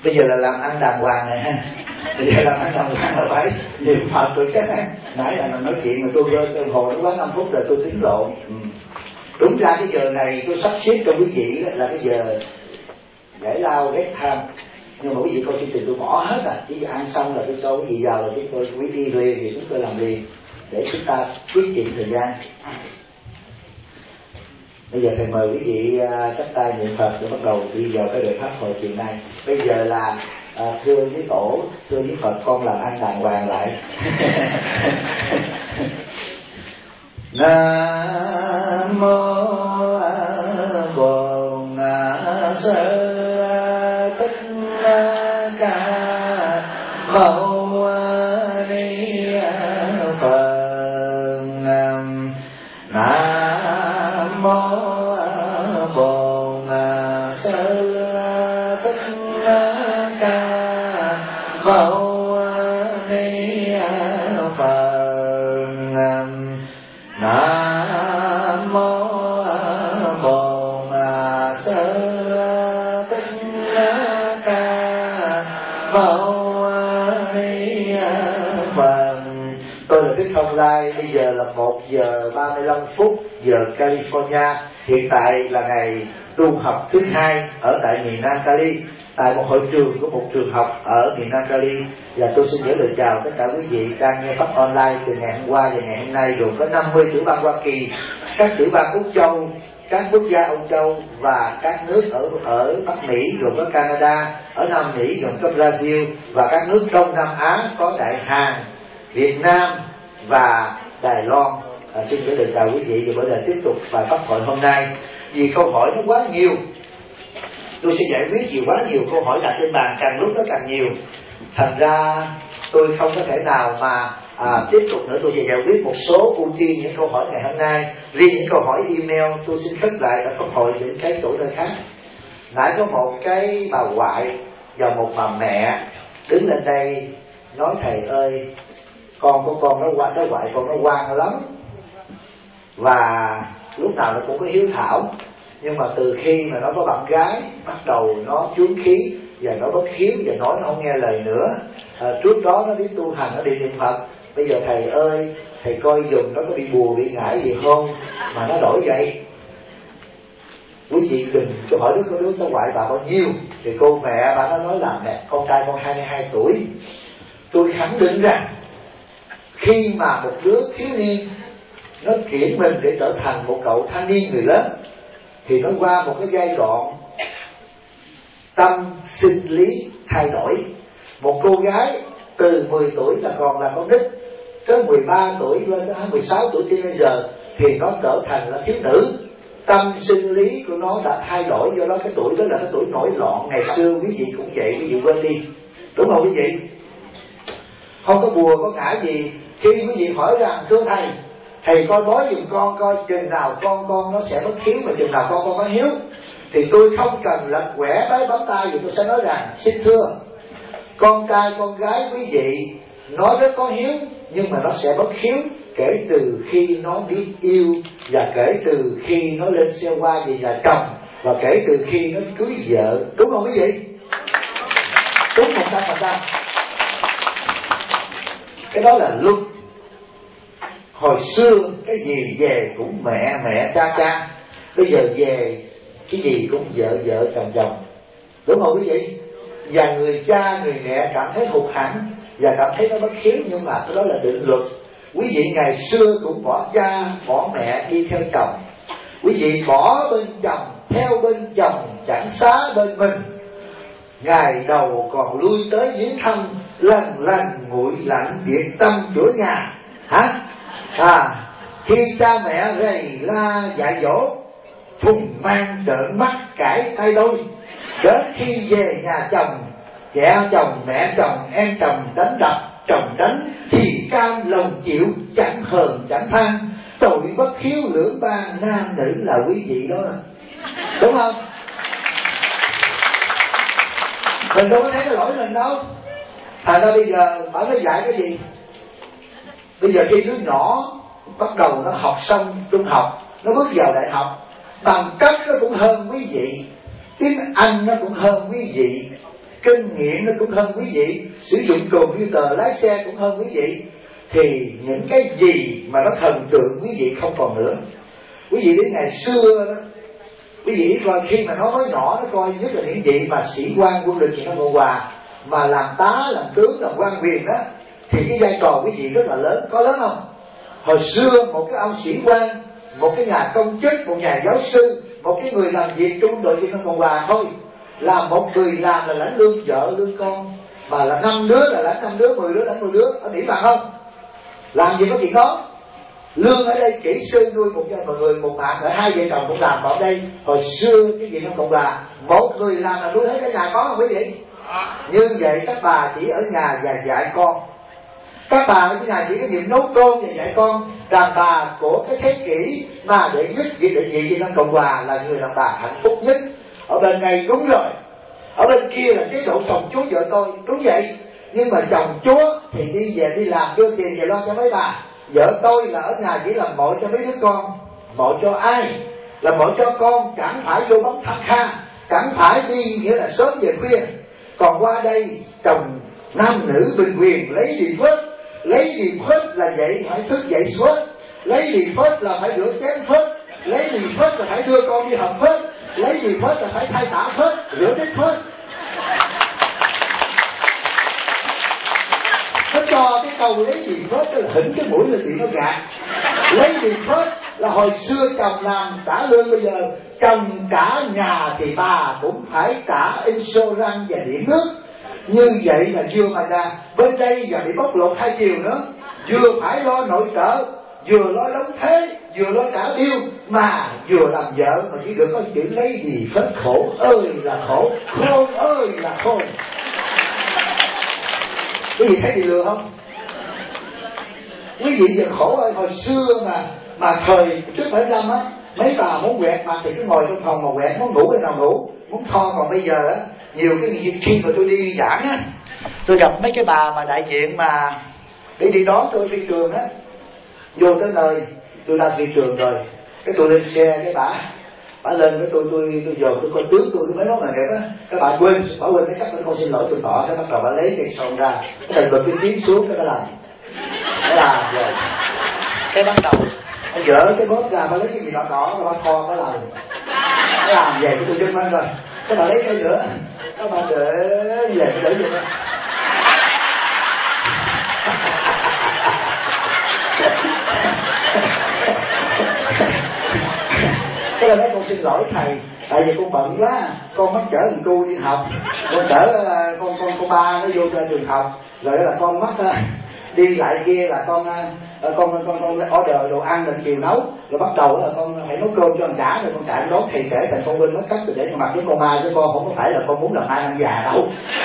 Bây giờ là làm ăn đàng hoàng này ha. Bây giờ làm ăn đàng hoàng là phải niệm Phật rồi cái nãy là nói chuyện mà tôi hồi nó quá 5 phút rồi tôi tính lộn. Đúng ra cái giờ này tôi sắp xếp cho quý vị là cái giờ giải lao rest time, nhưng mà quý vị coi chương trình tôi bỏ hết à. Chỉ ăn xong là tôi cho quý vị vào, là chúng tôi quý vị liền thì chúng tôi làm liền để chúng ta tiết kiệm thời gian. Bây giờ thầy mời quý vị chắp tay niệm Phật để bắt đầu đi vào cái đời pháp hội chiều nay. Bây giờ là thưa với tổ, thưa với Phật, con làm ăn đàng hoàng lại. Nam mô Bổn Sư Thích Ca Mâu Ni Phật. Nam mô Bổn Sư Thích Ca Mâu Ni Phật. Nam mô Bổn Sư Thích Ca Mâu Ni Phật. Tôi là Thích Thông Lai. Bây giờ là 1 giờ 35 phút giờ California. Hiện tại là ngày tu học thứ 2 ở tại miền Nam Cali, tại một hội trường của một trường học ở miền Nam Cali. Và tôi xin gửi lời chào tất cả quý vị đang nghe pháp online từ ngày hôm qua và ngày hôm nay, gồm có 50 tiểu bang Hoa Kỳ, các tiểu bang Úc Châu, các quốc gia Âu Châu và các nước ở Bắc Mỹ, gồm có Canada, ở Nam Mỹ gồm có Brazil, và các nước Đông Nam Á có Đại Hàn, Việt Nam và Đài Loan. Xin gửi lời chào quý vị và bây giờ tiếp tục bài pháp hội hôm nay. Vì câu hỏi nó quá nhiều, tôi sẽ giải quyết gì quá nhiều câu hỏi đặt trên bàn, càng lúc nó càng nhiều, thành ra tôi không có thể nào mà tiếp tục nữa. Tôi sẽ giải quyết một số ưu tiên những câu hỏi ngày hôm nay. Riêng những câu hỏi email tôi xin khất lại ở pháp hội đến cái chỗ nơi khác. Nãy có một cái bà ngoại và một bà mẹ đứng lên đây nói: thầy ơi, con của con nó qua, cái ngoại con nó ngoan lắm và lúc nào nó cũng có hiếu thảo, nhưng mà từ khi mà nó có bạn gái bắt đầu nó chuốn khí và nó bất hiếu và nói nó không nghe lời nữa. Trước đó nó biết tu hành, nó đi niệm Phật. Bây giờ thầy ơi, thầy coi dùm nó có bị bùa bị ngải gì không mà nó đổi vậy. Quý vị đừng có hỏi đứa cháu ngoại bà bao nhiêu, thì cô mẹ bà nó nói là mẹ con trai con 22 tuổi. Tôi khẳng định rằng khi mà một đứa thiếu niên nó chuyển mình để trở thành một cậu thanh niên người lớn thì nó qua một cái giai đoạn tâm sinh lý thay đổi. Một cô gái từ 10 tuổi là còn là con nít, tới 13 tuổi lên tới 16 tuổi teenager thì nó trở thành là thiếu nữ. Tâm sinh lý của nó đã thay đổi, do đó cái tuổi đó là cái tuổi nổi loạn. Ngày xưa quý vị cũng vậy, quý vị quên đi, đúng không quý vị? Không có bùa có ngã gì. Khi quý vị hỏi rằng thưa thầy coi bói giùm con coi chừng nào con nó sẽ bất hiếu và chừng nào con có hiếu, thì tôi không cần lật quẻ bái bấm tay gì, tôi sẽ nói rằng xin thưa, con trai con gái quý vị nó rất có hiếu, nhưng mà nó sẽ bất hiếu kể từ khi nó biết yêu, và kể từ khi nó lên xe hoa về nhà chồng, và kể từ khi nó cưới vợ. Đúng không quý vị? Đúng 100%. Cái đó là luật. Hồi xưa cái gì về cũng mẹ cha, bây giờ về cái gì cũng vợ chồng. Đúng không quý vị? Và người cha người mẹ cảm thấy hụt hẫng và cảm thấy nó bất hiếu, nhưng mà cái đó là định luật. Quý vị ngày xưa cũng bỏ cha bỏ mẹ đi theo chồng. Quý vị bỏ bên chồng theo bên chồng, chẳng xá bên mình. Ngày đầu còn lui tới viếng thăm, lần nguội lạnh biệt tâm cửa nhà. Khi cha mẹ rầy la dạy dỗ, thùng mang trợn mắt cãi tay đôi. Đến khi về nhà chồng, cha chồng mẹ chồng em chồng đánh đập chồng đánh, thì cam lòng chịu, chẳng hờn chẳng than. Tội bất hiếu lưỡng ban nam nữ là quý vị đó, đúng không? Mình đâu có thấy cái lỗi mình đâu. Thành ra bây giờ bảo nó dạy cái gì? Bây giờ khi đứa nhỏ bắt đầu nó học xong trung học, nó bước vào đại học, bằng cấp nó cũng hơn quý vị, tiếng Anh nó cũng hơn quý vị, kinh nghiệm nó cũng hơn quý vị, sử dụng computer lái xe cũng hơn quý vị, thì những cái gì mà nó thần tượng quý vị không còn nữa. Quý vị đến ngày xưa đó, quý vị coi khi mà nó mới nhỏ, nó coi nhất là những vị mà sĩ quan quân lực Việt Nam Cộng Hòa mà làm tá, làm tướng, làm quan quyền đó, thì cái vai trò quý vị rất là lớn. Có lớn không? Hồi xưa một cái ông sĩ quan, một cái nhà công chức, một nhà giáo sư, một cái người làm việc trong đội Việt Nam Cộng Hòa thôi, là một người làm là lãnh lương vợ lương con, mà là 5 đứa là lãnh 5 đứa, 10 đứa lãnh 10 đứa. Ở Mỹ bằng không? Làm gì có chuyện đó. Lương ở đây kỹ sư nuôi một người một mạng, ở 2 vợ chồng cũng làm. Ở đây hồi xưa cái Việt Nam Cộng Hòa một người làm là nuôi hết cái nhà, có không quý vị? Như vậy các bà chỉ ở nhà và dạy con. Các bà ở nhà chỉ có nhiệm nấu cơm và dạy con. Đàn bà của cái thế kỷ mà đệ nhất Việt Nam Cộng Hòa là người đàn bà hạnh phúc nhất. Ở bên này đúng rồi, ở bên kia là chế độ chồng chúa vợ tôi, đúng vậy. Nhưng mà chồng chúa thì đi về đi làm đưa tiền về lo cho mấy bà. Vợ tôi là ở nhà chỉ làm mội cho mấy đứa con. Mội cho ai? Làm mội cho con, chẳng phải vô bóng thăm kha, chẳng phải đi nghĩa là sớm về khuya. Còn qua đây chồng nam nữ bình quyền, lấy đi phết. Lấy đi phết là vậy phải thức dậy phết, lấy đi phết là phải rửa chén phết, lấy đi phết là phải đưa con đi học phết, lấy gì phết là phải thay tả phết, rửa chén phết. Nó cho cái câu lấy gì phết là hỉnh cái mũi là bị nó gạt. Lấy gì phết là hồi xưa chồng làm trả lương, bây giờ chồng trả nhà thì bà cũng phải trả insurance và điện nước. Như vậy là vừa mà ra bên đây và bị bóc lột hai chiều nữa, vừa phải lo nội trợ, vừa lo đóng thế, vừa lo trả bill, mà vừa làm vợ mà chỉ được có chữ lấy gì phết. Khổ ơi là khổ, khôn ơi là khôn. Quý vị thấy bị lừa không? Quý vị giờ khổ ơi. Hồi xưa mà thời trước 75 á, mấy bà muốn quẹt mặt thì cứ ngồi trong phòng mà quẹt, muốn ngủ hay nào ngủ, muốn tho. Còn bây giờ á, nhiều cái khi mà tôi đi giảng á, tôi gặp mấy cái bà mà đại diện mà để đi đón tôi phi trường á, vô tới nơi tôi ra phi trường rồi, cái tôi lên xe, cái bà lên với tôi dồn tôi coi tướng tôi mới nói là đẹp á, các bạn quên cái cách con xin lỗi tôi tỏ, cái bắt đầu bà lấy cái son ra, cái đừng bật cái tiếng xuống, cái nó làm rồi, cái bắt đầu nó dỡ cái bóp ra, bà lấy cái gì đỏ đỏ, bà kho bà làm về cái tôi chân lên rồi, cái bà lấy cái nữa, các bạn để về cái để gì đó. Cái là nói con xin lỗi thầy, tại vì con bận quá, con mất chở thằng cu đi học, con chở con ba nó vô trường học, rồi là con mất đi lại kia là con order đồ ăn rồi chiều nấu, rồi bắt đầu là con phải nấu cơm cho anh cả, rồi con chạy đón thầy kể thành con quên mất cách để cho mặt với con ma, chứ con không có phải là con muốn làm ai ăn già đâu.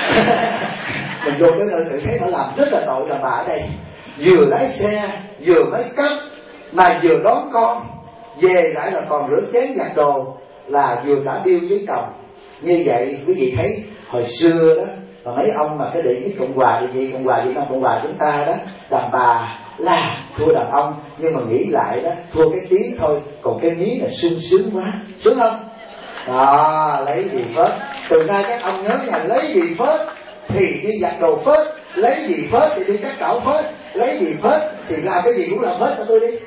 Mình vô tới nơi tự thấy nó làm rất là tội đàn bà ở đây, vừa lái xe vừa make up mà vừa đón con về lại là còn rửa chén giặt đồ, là vừa trả bill với chồng. Như vậy quý vị thấy hồi xưa đó mà mấy ông mà cái đệ nhất Cộng Hòa thì gì, Cộng Hòa Việt Nam Cộng Hòa chúng ta đó, đàn bà là thua đàn ông, nhưng mà nghĩ lại đó thua cái tiếng thôi, còn cái miếng là sung sướng quá, sướng không? Đó, lấy gì phết. Từ nay các ông nhớ nha, lấy gì phết thì đi giặt đồ phết, lấy gì phết thì đi cắt cỏ phết, lấy gì phết thì làm cái gì cũng làm phết cho tôi đi.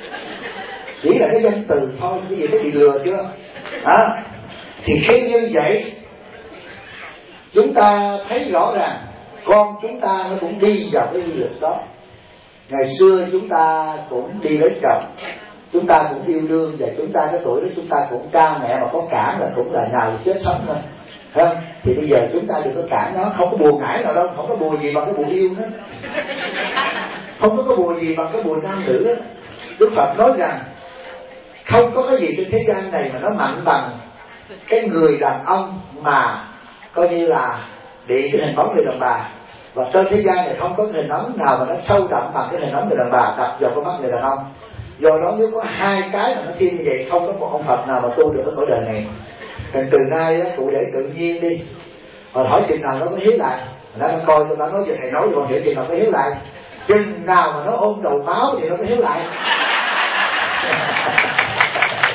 Chỉ là cái danh từ thôi, cái gì có bị lừa chưa? Thì khi như vậy chúng ta thấy rõ ràng con chúng ta nó cũng đi vào cái du lịch đó. Ngày xưa chúng ta cũng đi lấy chồng, chúng ta cũng yêu đương, và chúng ta cái tuổi đó chúng ta cũng cha mẹ mà có cản là cũng là nhào chết sống thôi, thấy không? Thì bây giờ chúng ta đừng có cản nó, không có bùa ngải nào đâu, không có bùa gì bằng cái bùa yêu hết, không có cái bùa gì bằng cái bùa nam nữ đó. Đức Phật nói rằng không có cái gì trên thế gian này mà nó mạnh bằng cái người đàn ông mà coi như là bị cái hình bóng người đàn bà. Và trên thế gian này không có hình ấn nào mà nó sâu đậm bằng cái hình ấn người đàn bà đập vào con mắt người đàn ông. Do đó nếu có hai cái mà nó thiên như vậy, không có một ông Phật nào mà tu được cái cõi đời này. Nên từ nay cụ để tự nhiên đi, hồi hỏi chừng nào nó có hiếu lại. Nó coi tôi đã nói cho thầy nói rồi, con hiểu chừng nào có hiếu lại. Chừng nào mà nó ôm đầu máu thì nó có hiếu lại.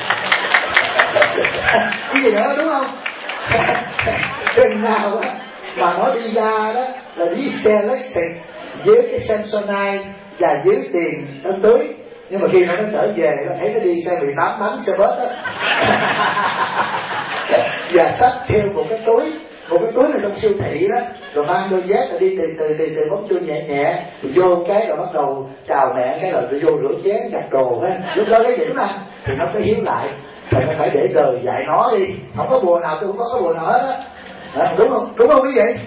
Cái gì nữa đúng không? Chừng nào mà nó đi ra đó là đi xe Lexus với cái Samsonite và dưới tiền trong túi, nhưng mà khi nó trở về nó thấy nó đi xe 18 bánh xe bớt á và xách theo một cái túi này trong siêu thị đó, rồi mang đôi dép rồi đi từ bóng chân nhẹ nhẹ, rồi vô cái rồi bắt đầu chào mẹ cái rồi vô rửa chén giặt đồ á. Lúc đó lấy điểm mà thì nó phải hiếu lại, thì nó phải để đời dạy nó đi, không có bùa nào tôi không có bùa nào hết á, đúng không quý vị?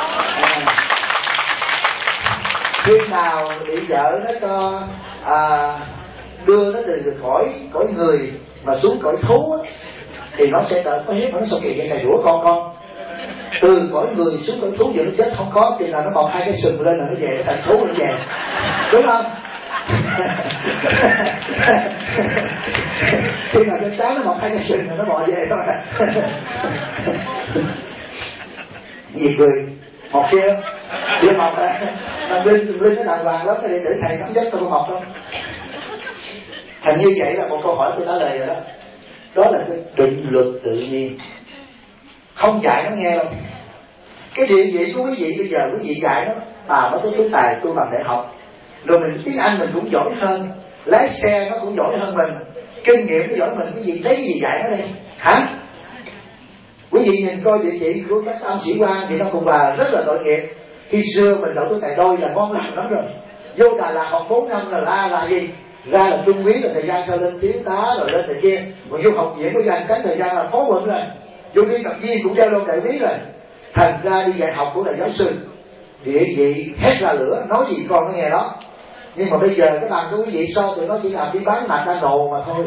Khi nào bị vợ nó cho đưa nó từ cõi người mà xuống cõi thú á, thì nó sẽ đợi có hiếp mà nó sao kỳ vậy thầy rủa con từ cõi người xuống cõi thú giờ nó chết không có, thì là nó bọc hai cái sừng lên là nó về, nó thành thú nó về, đúng không? Khi nào trên trán nó bọc hai cái sừng là nó bò về thôi. Gì cười một kia chưa mọc à, linh nó đàng hoàng lắm, để thầy nắm dắt tôi có mọc không? Thành như vậy là một câu hỏi tôi trả lời rồi đó. Đó là cái định luật tự nhiên, không dạy nó nghe đâu. Cái địa vị của quý vị bây giờ quý vị dạy nó nó tới tài tôi bằng đại học, rồi mình tiếng Anh mình cũng giỏi hơn, lái xe nó cũng giỏi hơn mình, kinh nghiệm nó giỏi mình, quý vị lấy gì dạy nó đi hả? Quý vị nhìn coi địa vị của các ông sĩ quan thì nó cùng bà rất là tội nghiệp. Khi xưa mình đậu tới tài đôi là ngon lành lắm rồi, vô Đà Lạt học 4 năm là gì? Ra là trung úy, là thời gian sau lên thiếu tá rồi lên thời kia, còn vô học viện có dành cánh thời gian là phó quận rồi, vô biên tập viên cũng giao lưu đại úy rồi. Thành ra đi dạy học của là giáo sư, địa vị hét ra lửa, nói gì con nó nghe đó. Nhưng mà bây giờ cái bằng của quý vị so tụi nó chỉ làm đi bán McDonald's mà thôi.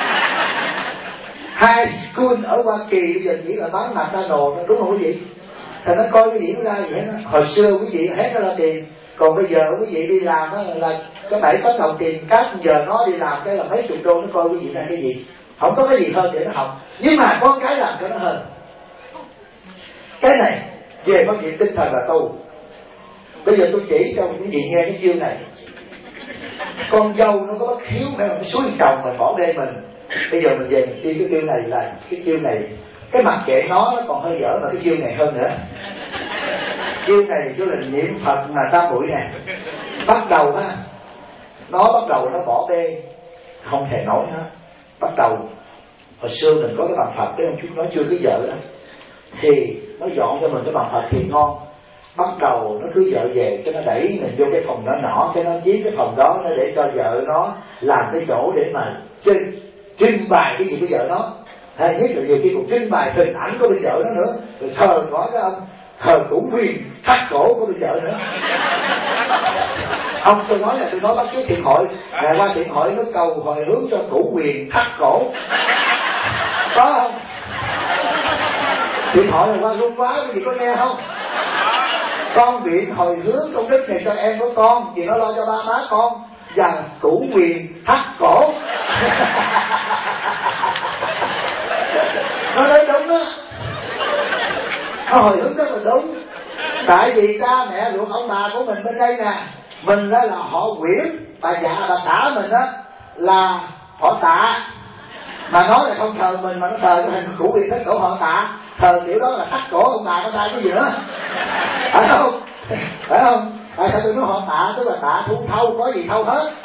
High school ở Hoa Kỳ bây giờ chỉ là bán McDonald's, đúng không quý vị? Thành nó coi cái gì nó ra vậy đó. Hồi xưa quý vị hết nó ra tiền, còn bây giờ quý vị đi làm là cái 7-8 đồng tiền cát, giờ nó đi làm cái là mấy chục đô, nó coi quý vị ra cái gì, không có cái gì hơn để nó học. Nhưng mà có cái làm cho nó hơn. Cái này về phát triển tinh thần và tu. Bây giờ tôi chỉ cho quý vị nghe cái chiêu này. Con dâu nó có bất hiếu để mà suối chồng mình bỏ bê mình. Bây giờ mình về mình đi cái chiêu này, là cái chiêu này cái mặt kệ nó còn hơi dở, mà cái chiêu này hơn nữa. Chiêu này chú là niệm Phật mà tam buổi nè. Bắt đầu ha, nó bắt đầu nó bỏ bê không thể nổi nữa. Bắt đầu hồi xưa mình có cái bàn Phật, cái ông chú nó chưa cưới vợ đó, thì nó dọn cho mình cái bàn Phật thì ngon. Bắt đầu nó cưới vợ về, cái nó đẩy mình vô cái phòng nhỏ, cái nó chiếm cái phòng đó, nó để cho vợ nó làm cái chỗ để mà trưng bày cái gì của vợ nó. Hay nhất là nhiều khi còn trưng bày hình ảnh của bên vợ nó nữa, rồi thờ có cái ông thờ củ huyền thắt cổ của bên vợ nữa. Không, tôi nói bắt chước thiện hội, ngày qua thiện hội nó cầu hồi hướng cho củ huyền thắt cổ, có không? Thiện hội là qua rung quá, cái gì có nghe không? Con viện hồi hướng công đức này cho em của con, vì nó lo cho ba má con, và củ huyền thắt cổ. Nó nói đúng đó, nó hồi hướng rất là đúng. Tại vì cha mẹ ruột ông bà của mình bên đây nè, mình đó là họ Nguyễn, bà xã mình đó là họ Tạ, mà nói là không thờ mình mà nó thờ cái hình củ huyền thắt cổ họ Tạ, thờ kiểu đó là thắt cổ ông bà có sai cái gì nữa, phải không? Phải không? Tại sao tôi nói họ Tạ, tức là Tạ thu thâu, có gì thâu hết.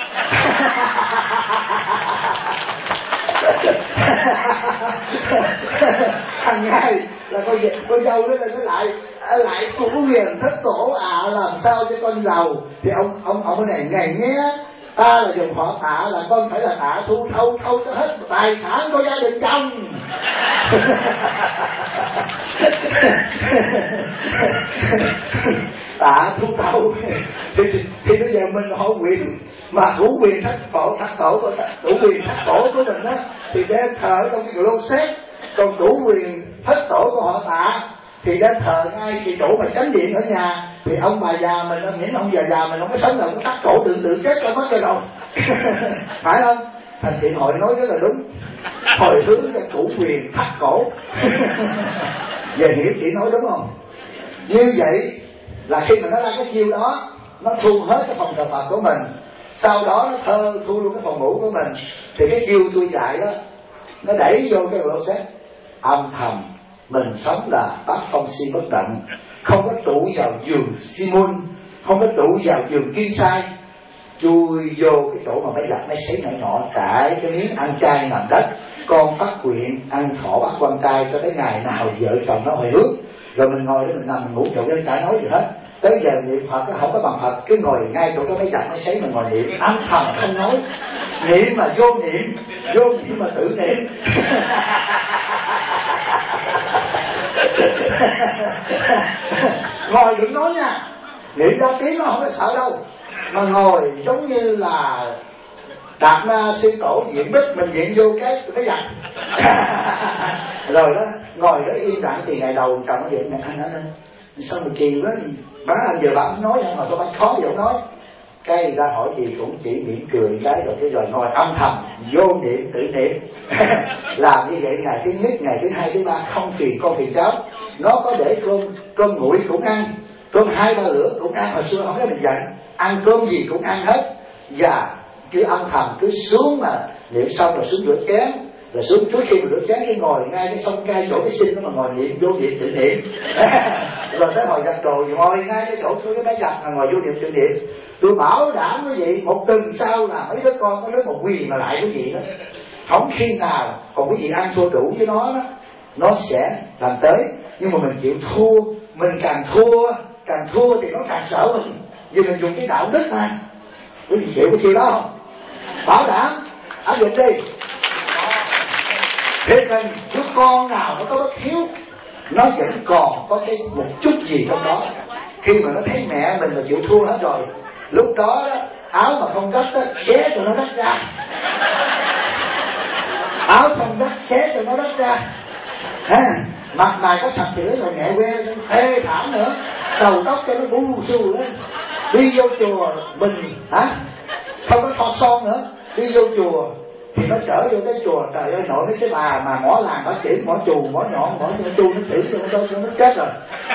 Hàng ngày là con dâu nó lại củ huyền thất cổ làm sao cho con giàu, thì ông này ngày nghe ta là dùng họ Tạ, là con phải là Tạ thu thâu cho hết tài sản của gia đình chồng. Tạ thu thâu thì bây giờ mình họ Quyền mà củ huyền thắt cổ của mình á, thì để thờ trong cái lô xét. Còn củ huyền thất tổ của họ Tạ thì để thờ ngay cái chỗ mà chánh điện ở nhà, thì ông bà già mình, những ông già mình không có sống đâu, có thắt cổ tự chết cho mất cho rồi. Phải không? Thành thiện hội nói rất là đúng, hồi hướng cho củ huyền thắt cổ. Về hiểu chị nói đúng không? Như vậy là khi mà nó ra cái chiêu đó, nó thu hết cái phòng thờ Phật của mình, sau đó nó thu luôn cái phòng ngủ của mình, thì cái chiêu tôi dạy đó, nó đẩy vô cái lỗ xét âm thầm mình sống là bát phong si bất động, không có trụ vào giường Simon, không có trụ vào giường Kim Sai, chui vô cái chỗ mà mấy giặc mấy sấy nhỏ nhỏ, trải cái miếng ăn chay nằm đất, con phát nguyện ăn thọ bát quan trai cho tới ngày nào vợ chồng nó hồi hướng, rồi mình ngồi đó mình nằm mình ngủ chỗ đó chả nói gì hết. Tới giờ niệm Phật nó không có bằng Phật, cứ ngồi ngay chỗ đó mấy giặc mấy sấy mình ngồi niệm âm thầm không nói, niệm mà vô niệm mà tự niệm. Ngồi đừng nói nha, niệm ra tiếng nó không có sợ đâu, mà ngồi giống như là Đạt Ma Sư Tổ diện bích, mình diện vô cái giặc. Rồi đó ngồi đó im lặng thì ngày đầu chồng nó diện này anh ơi sao mà kỳ quá, má anh giờ bà không nói mà tôi bắt khó vậy nói, cái ra hỏi gì cũng chỉ mỉm cười cái rồi ngồi âm thầm vô niệm tự niệm. Làm như vậy ngày thứ nhất, ngày thứ hai, thứ ba không phiền con phiền cháu, nó có để cơm nguội cũng ăn, cơm 2-3 lửa cũng ăn, hồi xưa không có mình dặn ăn cơm gì cũng ăn hết, và cứ âm thầm cứ xuống mà niệm xong rồi xuống rửa chén, rồi xuống trước khi rửa chén cái ngồi ngay cái sông cay chỗ cái sinh đó mà ngồi niệm vô niệm tự niệm. Rồi tới hồi giặt rồi ngồi ngay cái chỗ cái máy giặt mà ngồi vô niệm tự niệm. Tôi bảo đảm quý vị một tuần sau là mấy đứa con có đứa một quyền mà lại quý vị đó, không khi nào còn quý vị ăn thua đủ với nó đó, nó sẽ làm tới. Nhưng mà mình chịu thua, mình càng thua thì nó càng sợ mình, vì mình dùng cái đạo đức mà. Quý vị chịu cái chuyện đó không? Bảo đảm áp dụng đi. Thế nên đứa con nào nó có bất hiếu, nó vẫn còn có cái một chút gì trong đó. Khi mà nó thấy mẹ mình là chịu thua hết rồi, lúc đó áo mà không rách đó, xé cho nó rách ra. Áo không rách xé cho nó rách ra. Mặt mày có sạch thì rồi nhẹ que ê thảm nữa, đầu tóc cho nó bu xù lên. Đi vô chùa mình không có thoa son nữa, đi vô chùa thì nó chở vô cái chùa, trời ơi nội mấy cái bà mà mỏ làng mỏ chỉ mỏ chù mỏ nhọn mỏ chu nó chửi cho nó chết rồi.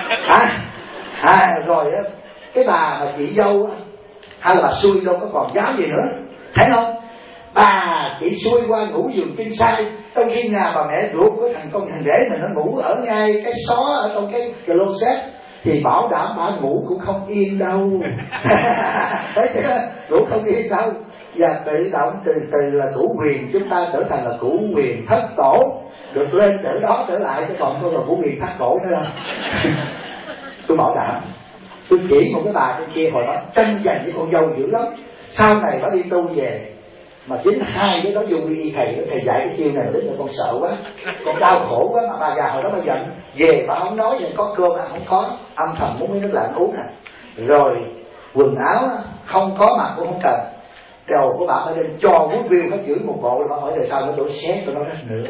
Rồi cái bà mà chị dâu hay là bà xui đâu có còn giáo gì nữa, thấy không? Bà chị xui qua ngủ giường Kim Sai, trong khi nhà bà mẹ ruột của thằng con thằng rể mình nó ngủ ở ngay cái xó ở trong cái closet, thì bảo đảm bà ngủ cũng không yên đâu. Thấy chưa? Ngủ không yên đâu. Và tự động từ từ là cửu quyền chúng ta trở thành là cửu quyền thất tổ, được lên trở đó trở lại, chứ còn tôi là cửu quyền thất tổ nữa đâu. Tôi bảo đảm. Tôi chỉ một cái bà trên kia hồi đó tranh giành với con dâu dữ lắm. Sau này bà đi tu về mà chính hai cái đó vô y thầy dạy cái chiêu này, đến là con sợ quá, con đau khổ quá, mà bà già hồi đó bà giận về bà không nói, có cơm ăn không có, âm thầm muốn mấy nước lạnh uống rồi quần áo không có mà cũng không cần, đầu của bà phải lên cho muốn view hết giữ một bộ, rồi bà hỏi tại sao nó đổ xé cho nó rách nữa.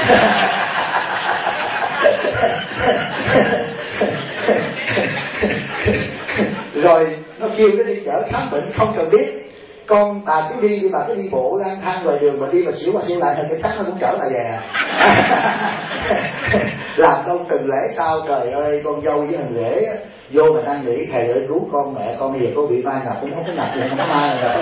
Rồi nó kêu nó đi chở khám bệnh không cần biết, con bà cứ đi bà cứ đi bộ lang thang ngoài đường mà đi mà xỉu lại thì cái xác nó cũng trở lại về. Làm đâu từng lễ sau, trời ơi con dâu với thằng rể vô mà đang nghĩ thầy ơi cứu con mẹ con bây giờ có bị ma nhập cũng không có nhập, không có ma nhập.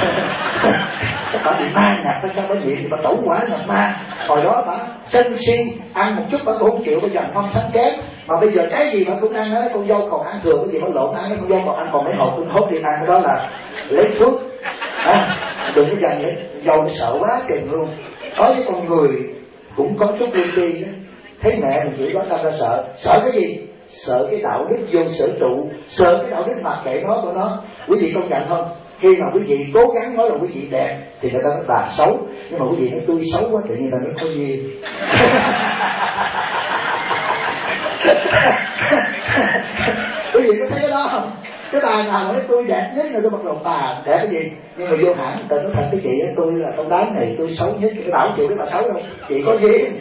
Bà bị ma nhập sao bà chuyện thì bà tẩu quả nhập ma. Hồi đó bà sân si ăn một chút bà cũng không chịu, bây giờ không sáng chén, mà bây giờ cái gì bà cũng ăn hết. Con dâu còn ăn thừa cái gì bà lộn ăn, con dâu còn ăn còn mấy hộp tôi hốt đi ăn, cái đó là lấy thuốc. Đừng có dành vậy, dâu nó sợ quá chừng luôn. Nói với con người cũng có chút lương tri đó, thấy mẹ mình chửi đó đâm ra sợ. Sợ cái gì? Sợ cái đạo đức vô sở trụ, sợ cái đạo đức mặc kệ nó của nó. Quý vị công nhận không? Khi mà quý vị cố gắng nói là quý vị đẹp thì người ta nói bà xấu, nhưng mà quý vị nói tôi xấu quá thì người ta nói có duyên. Quý vị có thấy cái đó không? Cái bà nào nói tôi đẹp nhất là tôi bắt đầu bà đẹp cái gì, nhưng mà vô hẳn tự nói thật cái chị tôi là trong đám này tôi xấu nhất, cái bảo chị cái bà xấu đâu, chị có duyên.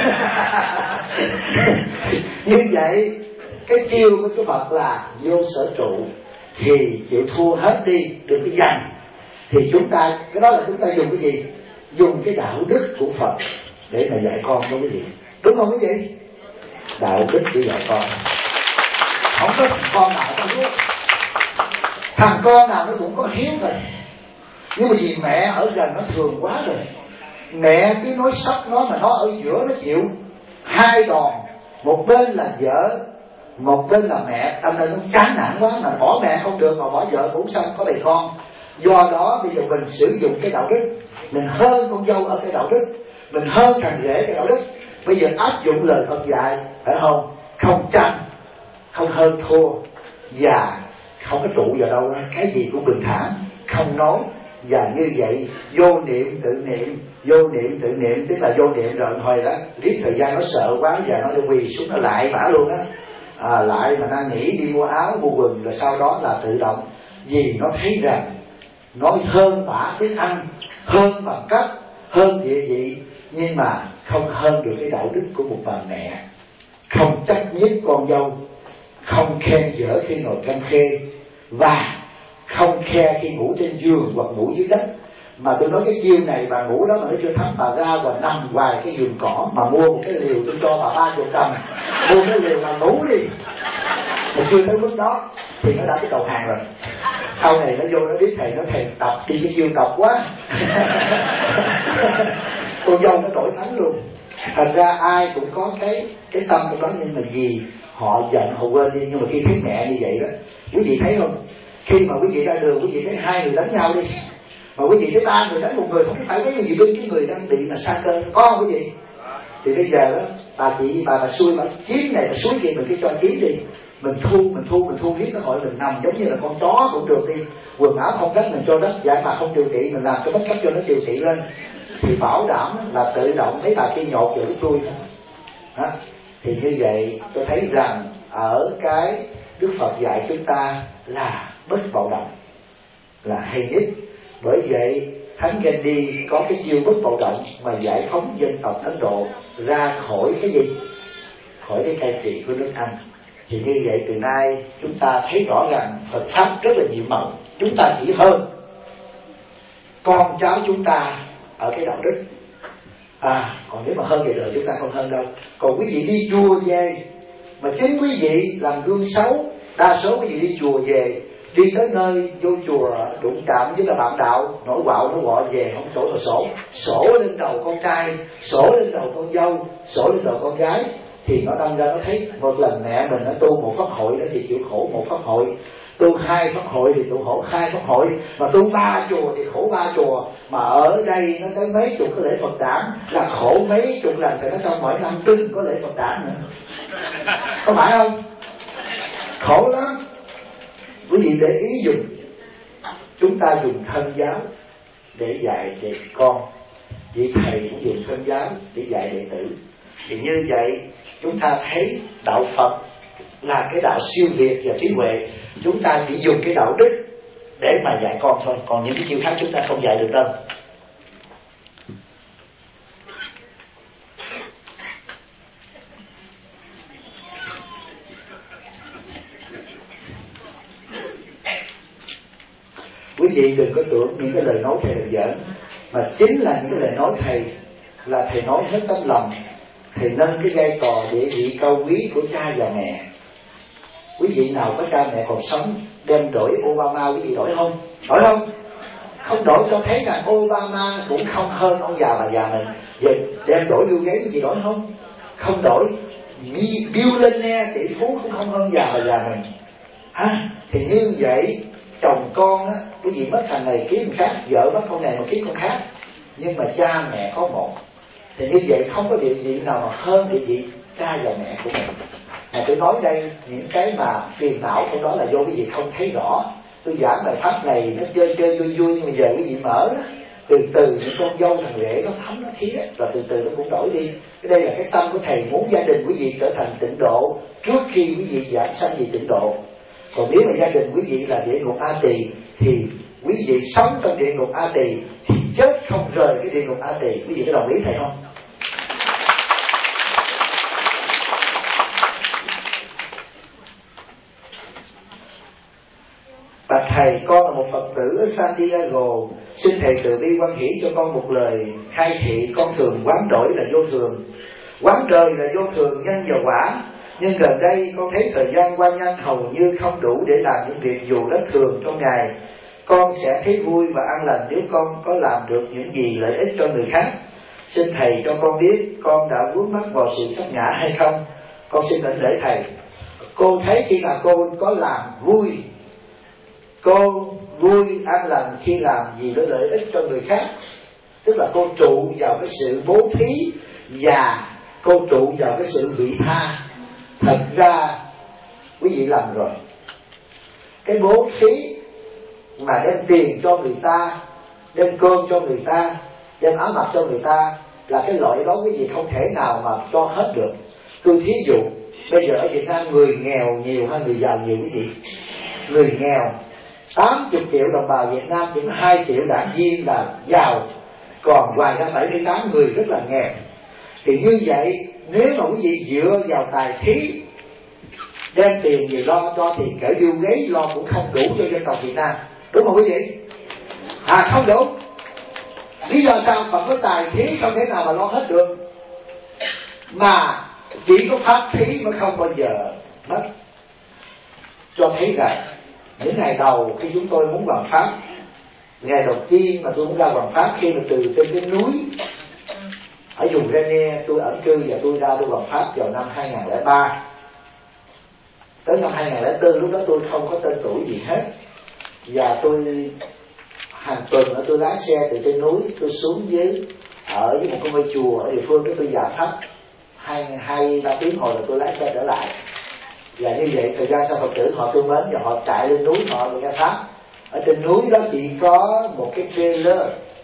Như vậy cái chiêu của cái Phật là vô sở trụ, thì chịu thua hết đi được cái dành. Thì chúng ta cái đó là chúng ta dùng cái gì? Dùng cái đạo đức của Phật để mà dạy con đó quý vị, đúng không quý vị? Đạo đức để dạy con. Không có con nào không biết, thằng con nào nó cũng có hiếu rồi, nhưng mà vì mẹ ở gần nó thường quá rồi, mẹ cứ nói sắp nó mà nó ở giữa nó chịu 2 đòn một bên là vợ, một bên là mẹ, đâm ra nó chán nản quá, mà bỏ mẹ không được mà bỏ vợ cũng xong có bầy con. Do đó bây giờ mình sử dụng cái đạo đức, mình hơn con dâu ở cái đạo đức, mình hơn thằng rể cái đạo đức. Bây giờ áp dụng lời Phật dạy, phải không? Không tranh, không hơn thua, và không có trụ vào đâu đó, cái gì cũng bình thản, không nói. Và như vậy vô niệm tự niệm, vô niệm tự niệm, tức là vô niệm rồi hồi đó riết thời gian nó sợ quá và nó quỳ xuống nó lại bả luôn á. Lại mà nó nghĩ đi mua áo mua quần, rồi sau đó là tự động, vì nó thấy rằng nói hơn bả tiếng Anh, hơn bằng cấp, hơn địa vị, nhưng mà không hơn được cái đạo đức của một bà mẹ. Không trách nhiếc con dâu, không khen vợ khi ngồi canh khê, và không khe khi ngủ trên giường hoặc ngủ dưới đất. Mà tôi nói cái chiêu này bà ngủ đó mà nó chưa thấm, bà ra và nằm hoài cái giường cỏ, mà mua một cái liều tôi cho bà 30 đồng, mua cái liều mà ngủ đi. Mà chưa tới mức đó thì nó đã cái đầu hàng rồi. Sau này nó vô nó biết thầy, nó thầy tập đi cái chiêu độc quá. Cô dâu nó đổi thánh luôn. Thành ra ai cũng có cái tâm của đó, nhưng mà vì họ giận họ quên đi. Nhưng mà khi thấy mẹ như vậy đó, quý vị thấy không? Khi mà quý vị ra đường, quý vị thấy hai người đánh nhau đi, mà quý vị thấy ba người đánh một người, không phải cái gì bên cái người đang bị mà sa cơ, có không quý vị? Thì bây giờ đó, bà xui, bà kiếm này, bà xui kia, mình cứ cho kiếm đi. Mình thu riết nó hỏi mình nằm giống như là con chó cũng được đi. Quần áo không đất mình cho đất, giải mà không tiêu kỵ, mình làm cái bất cấp cho nó tiêu kỵ lên. Thì bảo đảm là tự động mấy bà kia nhột rồi rút lui thôi. Thì như vậy tôi thấy rằng ở cái Đức Phật dạy chúng ta là bất bạo động là hay nhất. Bởi vậy Thánh Gandhi có cái chiêu bất bạo động mà giải phóng dân tộc Ấn Độ ra khỏi cái gì? Khỏi cái cai trị của nước Anh. Thì như vậy từ nay chúng ta thấy rõ ràng Phật Pháp rất là nhiều màu. Chúng ta chỉ hơn con cháu chúng ta ở cái đạo đức. Còn nếu mà hơn vậy rồi chúng ta không hơn đâu. Còn quý vị đi chùa về mà chính quý vị làm gương xấu, đa số quý vị đi chùa về, đi tới nơi vô chùa đụng chạm với là bạn đạo, nổi quạo nó gọi về không chỗ là sổ lên đầu con trai, sổ lên đầu con dâu, sổ lên đầu con gái. Thì nó đâm ra nó thấy một lần mẹ mình nó tu một pháp hội đó thì chịu khổ một pháp hội, tu hai pháp hội thì tu khổ hai pháp hội, mà tu ba chùa thì khổ ba chùa. Mà ở đây nó tới mấy chục cái lễ Phật đản là khổ mấy chục lần, thì nó trong mỗi năm tưng có lễ Phật đản nữa, có phải không? Khổ lắm. Quý vị để ý dùng, chúng ta dùng thân giáo để dạy đệ con, vị thầy cũng dùng thân giáo để dạy đệ tử. Thì như vậy chúng ta thấy đạo Phật là cái đạo siêu việt và trí huệ. Chúng ta chỉ dùng cái đạo đức để mà dạy con thôi, còn những cái chiêu khác chúng ta không dạy được đâu. Quý vị đừng có tưởng những cái lời nói thầy là giỡn, mà chính là những cái lời nói thầy là thầy nói hết tấm lòng. Thầy nâng cái vai trò địa vị cao quý của cha và mẹ. Quý vị nào có cha mẹ còn sống đem đổi Obama, quý vị đổi không? Đổi không? Không đổi, cho thấy rằng Obama cũng không hơn ông già bà già mình. Vậy đem đổi Bill Gates quý vị đổi không? Không đổi. Billionaire tỷ phú cũng không hơn già bà già mình. Thì như vậy chồng con á, quý vị mất thằng này kiếm thằng khác, vợ mất con này mà kiếm con khác, nhưng mà cha mẹ có một. Thì như vậy không có địa vị nào mà hơn địa vị cha và mẹ của mình. Mà tôi nói đây những cái mà phiền não của đó là do quý vị không thấy rõ. Tôi giảng bài pháp này nó chơi vui vui, nhưng mà giờ quý vị mở đó, từ từ những con dâu thằng rể nó thấm nó thía, rồi từ từ nó cũng đổi đi. Cái đây là cái tâm của thầy, muốn gia đình quý vị trở thành tịnh độ trước khi quý vị giảng sanh về tịnh độ. Còn nếu mà gia đình quý vị là địa ngục A Tỳ thì quý vị sống trong địa ngục A Tỳ thì chết không rời cái địa ngục A Tỳ. Quý vị có đồng ý thầy không? Bạch thầy, con là một Phật tử ở San Diego, xin thầy từ bi quan hỷ cho con một lời khai thị. Con thường quán đổi là vô thường, quán đời là vô thường, nhân và quả. Nhưng gần đây con thấy thời gian qua nhanh hầu như không đủ để làm những việc dù rất thường trong ngày. Con sẽ thấy vui và an lành nếu con có làm được những gì lợi ích cho người khác. Xin thầy cho con biết con đã vướng mắc vào sự chấp ngã hay không? Con xin đảnh lễ thầy. Cô thấy khi nào cô có làm vui, cô vui an lành khi làm gì đó lợi ích cho người khác, tức là cô trụ vào cái sự bố thí và cô trụ vào cái sự vị tha. Thật ra quý vị làm rồi. Cái bố thí mà đem tiền cho người ta, đem cơm cho người ta, đem áo mặc cho người ta, là cái loại đó quý vị không thể nào mà cho hết được. Tôi thí dụ bây giờ ở Việt Nam người nghèo nhiều hay người giàu nhiều quý vị? Người nghèo 80 triệu đồng bào Việt Nam, chỉ 2 triệu đảng viên là giàu, còn ngoài ra 78 người rất là nghèo. Thì như vậy nếu mà quý vị dựa vào tài thí đem tiền gì lo cho thì kể Bill Gates lo cũng không đủ cho dân tộc Việt Nam, đúng không quý vị? Không đủ. Lý do sao? Mà có tài thí không thể nào mà lo hết được, mà chỉ có pháp thí mới không bao giờ mất. Cho thấy rằng những ngày đầu khi chúng tôi muốn hoằng pháp, ngày đầu tiên mà tôi muốn ra hoằng pháp, khi mà từ trên cái núi ở vùng Rene tôi ẩn cư và tôi ra tôi hoằng pháp vào năm 2003. Tới năm 2004 lúc đó tôi không có tên tuổi gì hết, và tôi hàng tuần tôi lái xe từ trên núi tôi xuống dưới ở với một cái ngôi chùa ở địa phương đó, tôi giảng pháp 2-3 tiếng hồi là tôi lái xe trở lại. Và như vậy thời gian sau Phật tử họ thương mến và họ chạy lên núi họ được nghe pháp. Ở trên núi đó chỉ có một cái trailer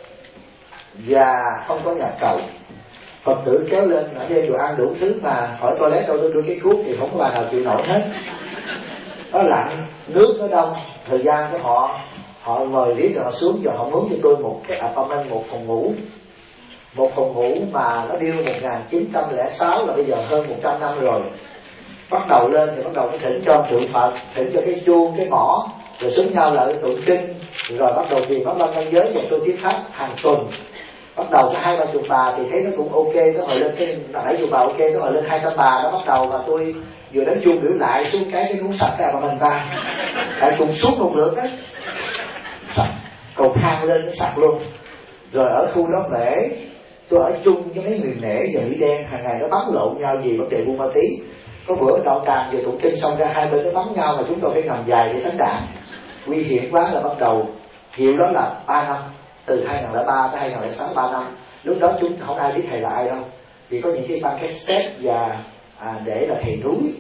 và không có nhà cầu. Phật tử kéo lên ở đây đồ ăn đủ thứ mà hỏi toilet đâu, tôi đưa cái cuốc thì không có bà nào chịu nổi hết. Nó lạnh, nước nó đông, thời gian của họ mời riết rồi họ xuống và họ mướn cho tôi một cái apartment, một phòng ngủ. Một phòng ngủ mà nó điêu 1906 là bây giờ hơn 100 năm rồi. Bắt đầu lên thì bắt đầu cái thỉnh cho tượng Phật, thỉnh cho cái chuông, cái mõ, rồi xuống nhau lại tụng kinh, rồi bắt đầu tìm pháp luân căn giới và tôi thuyết pháp hàng tuần. Bắt đầu có 20-30 bà thì thấy nó cũng ok, nó hồi lên cái 70 bà ok, nó hồi lên 200 bà nó bắt đầu mà tôi vừa đánh chuông biểu lại xuống cái muốn sạch cái mà mình ta lại cùng suốt một lượt á, sạch cầu thang lên nó sạch luôn. Rồi ở khu đó mễ tôi ở chung với mấy người nể và Mỹ đen, hàng ngày nó bắn lộn nhau gì vấn đề buôn ma tí. Có bữa đạo tràng vừa tụng kinh xong ra hai bên nó bắn nhau mà chúng tôi phải nằm dài để tránh đạn, nguy hiểm quá. Là bắt đầu hiệu đó là 3 năm, từ 2003 tới 2006 3 năm. Lúc đó chúng không ai biết thầy là ai đâu, chỉ có những cái băng cassette và để là thầy núi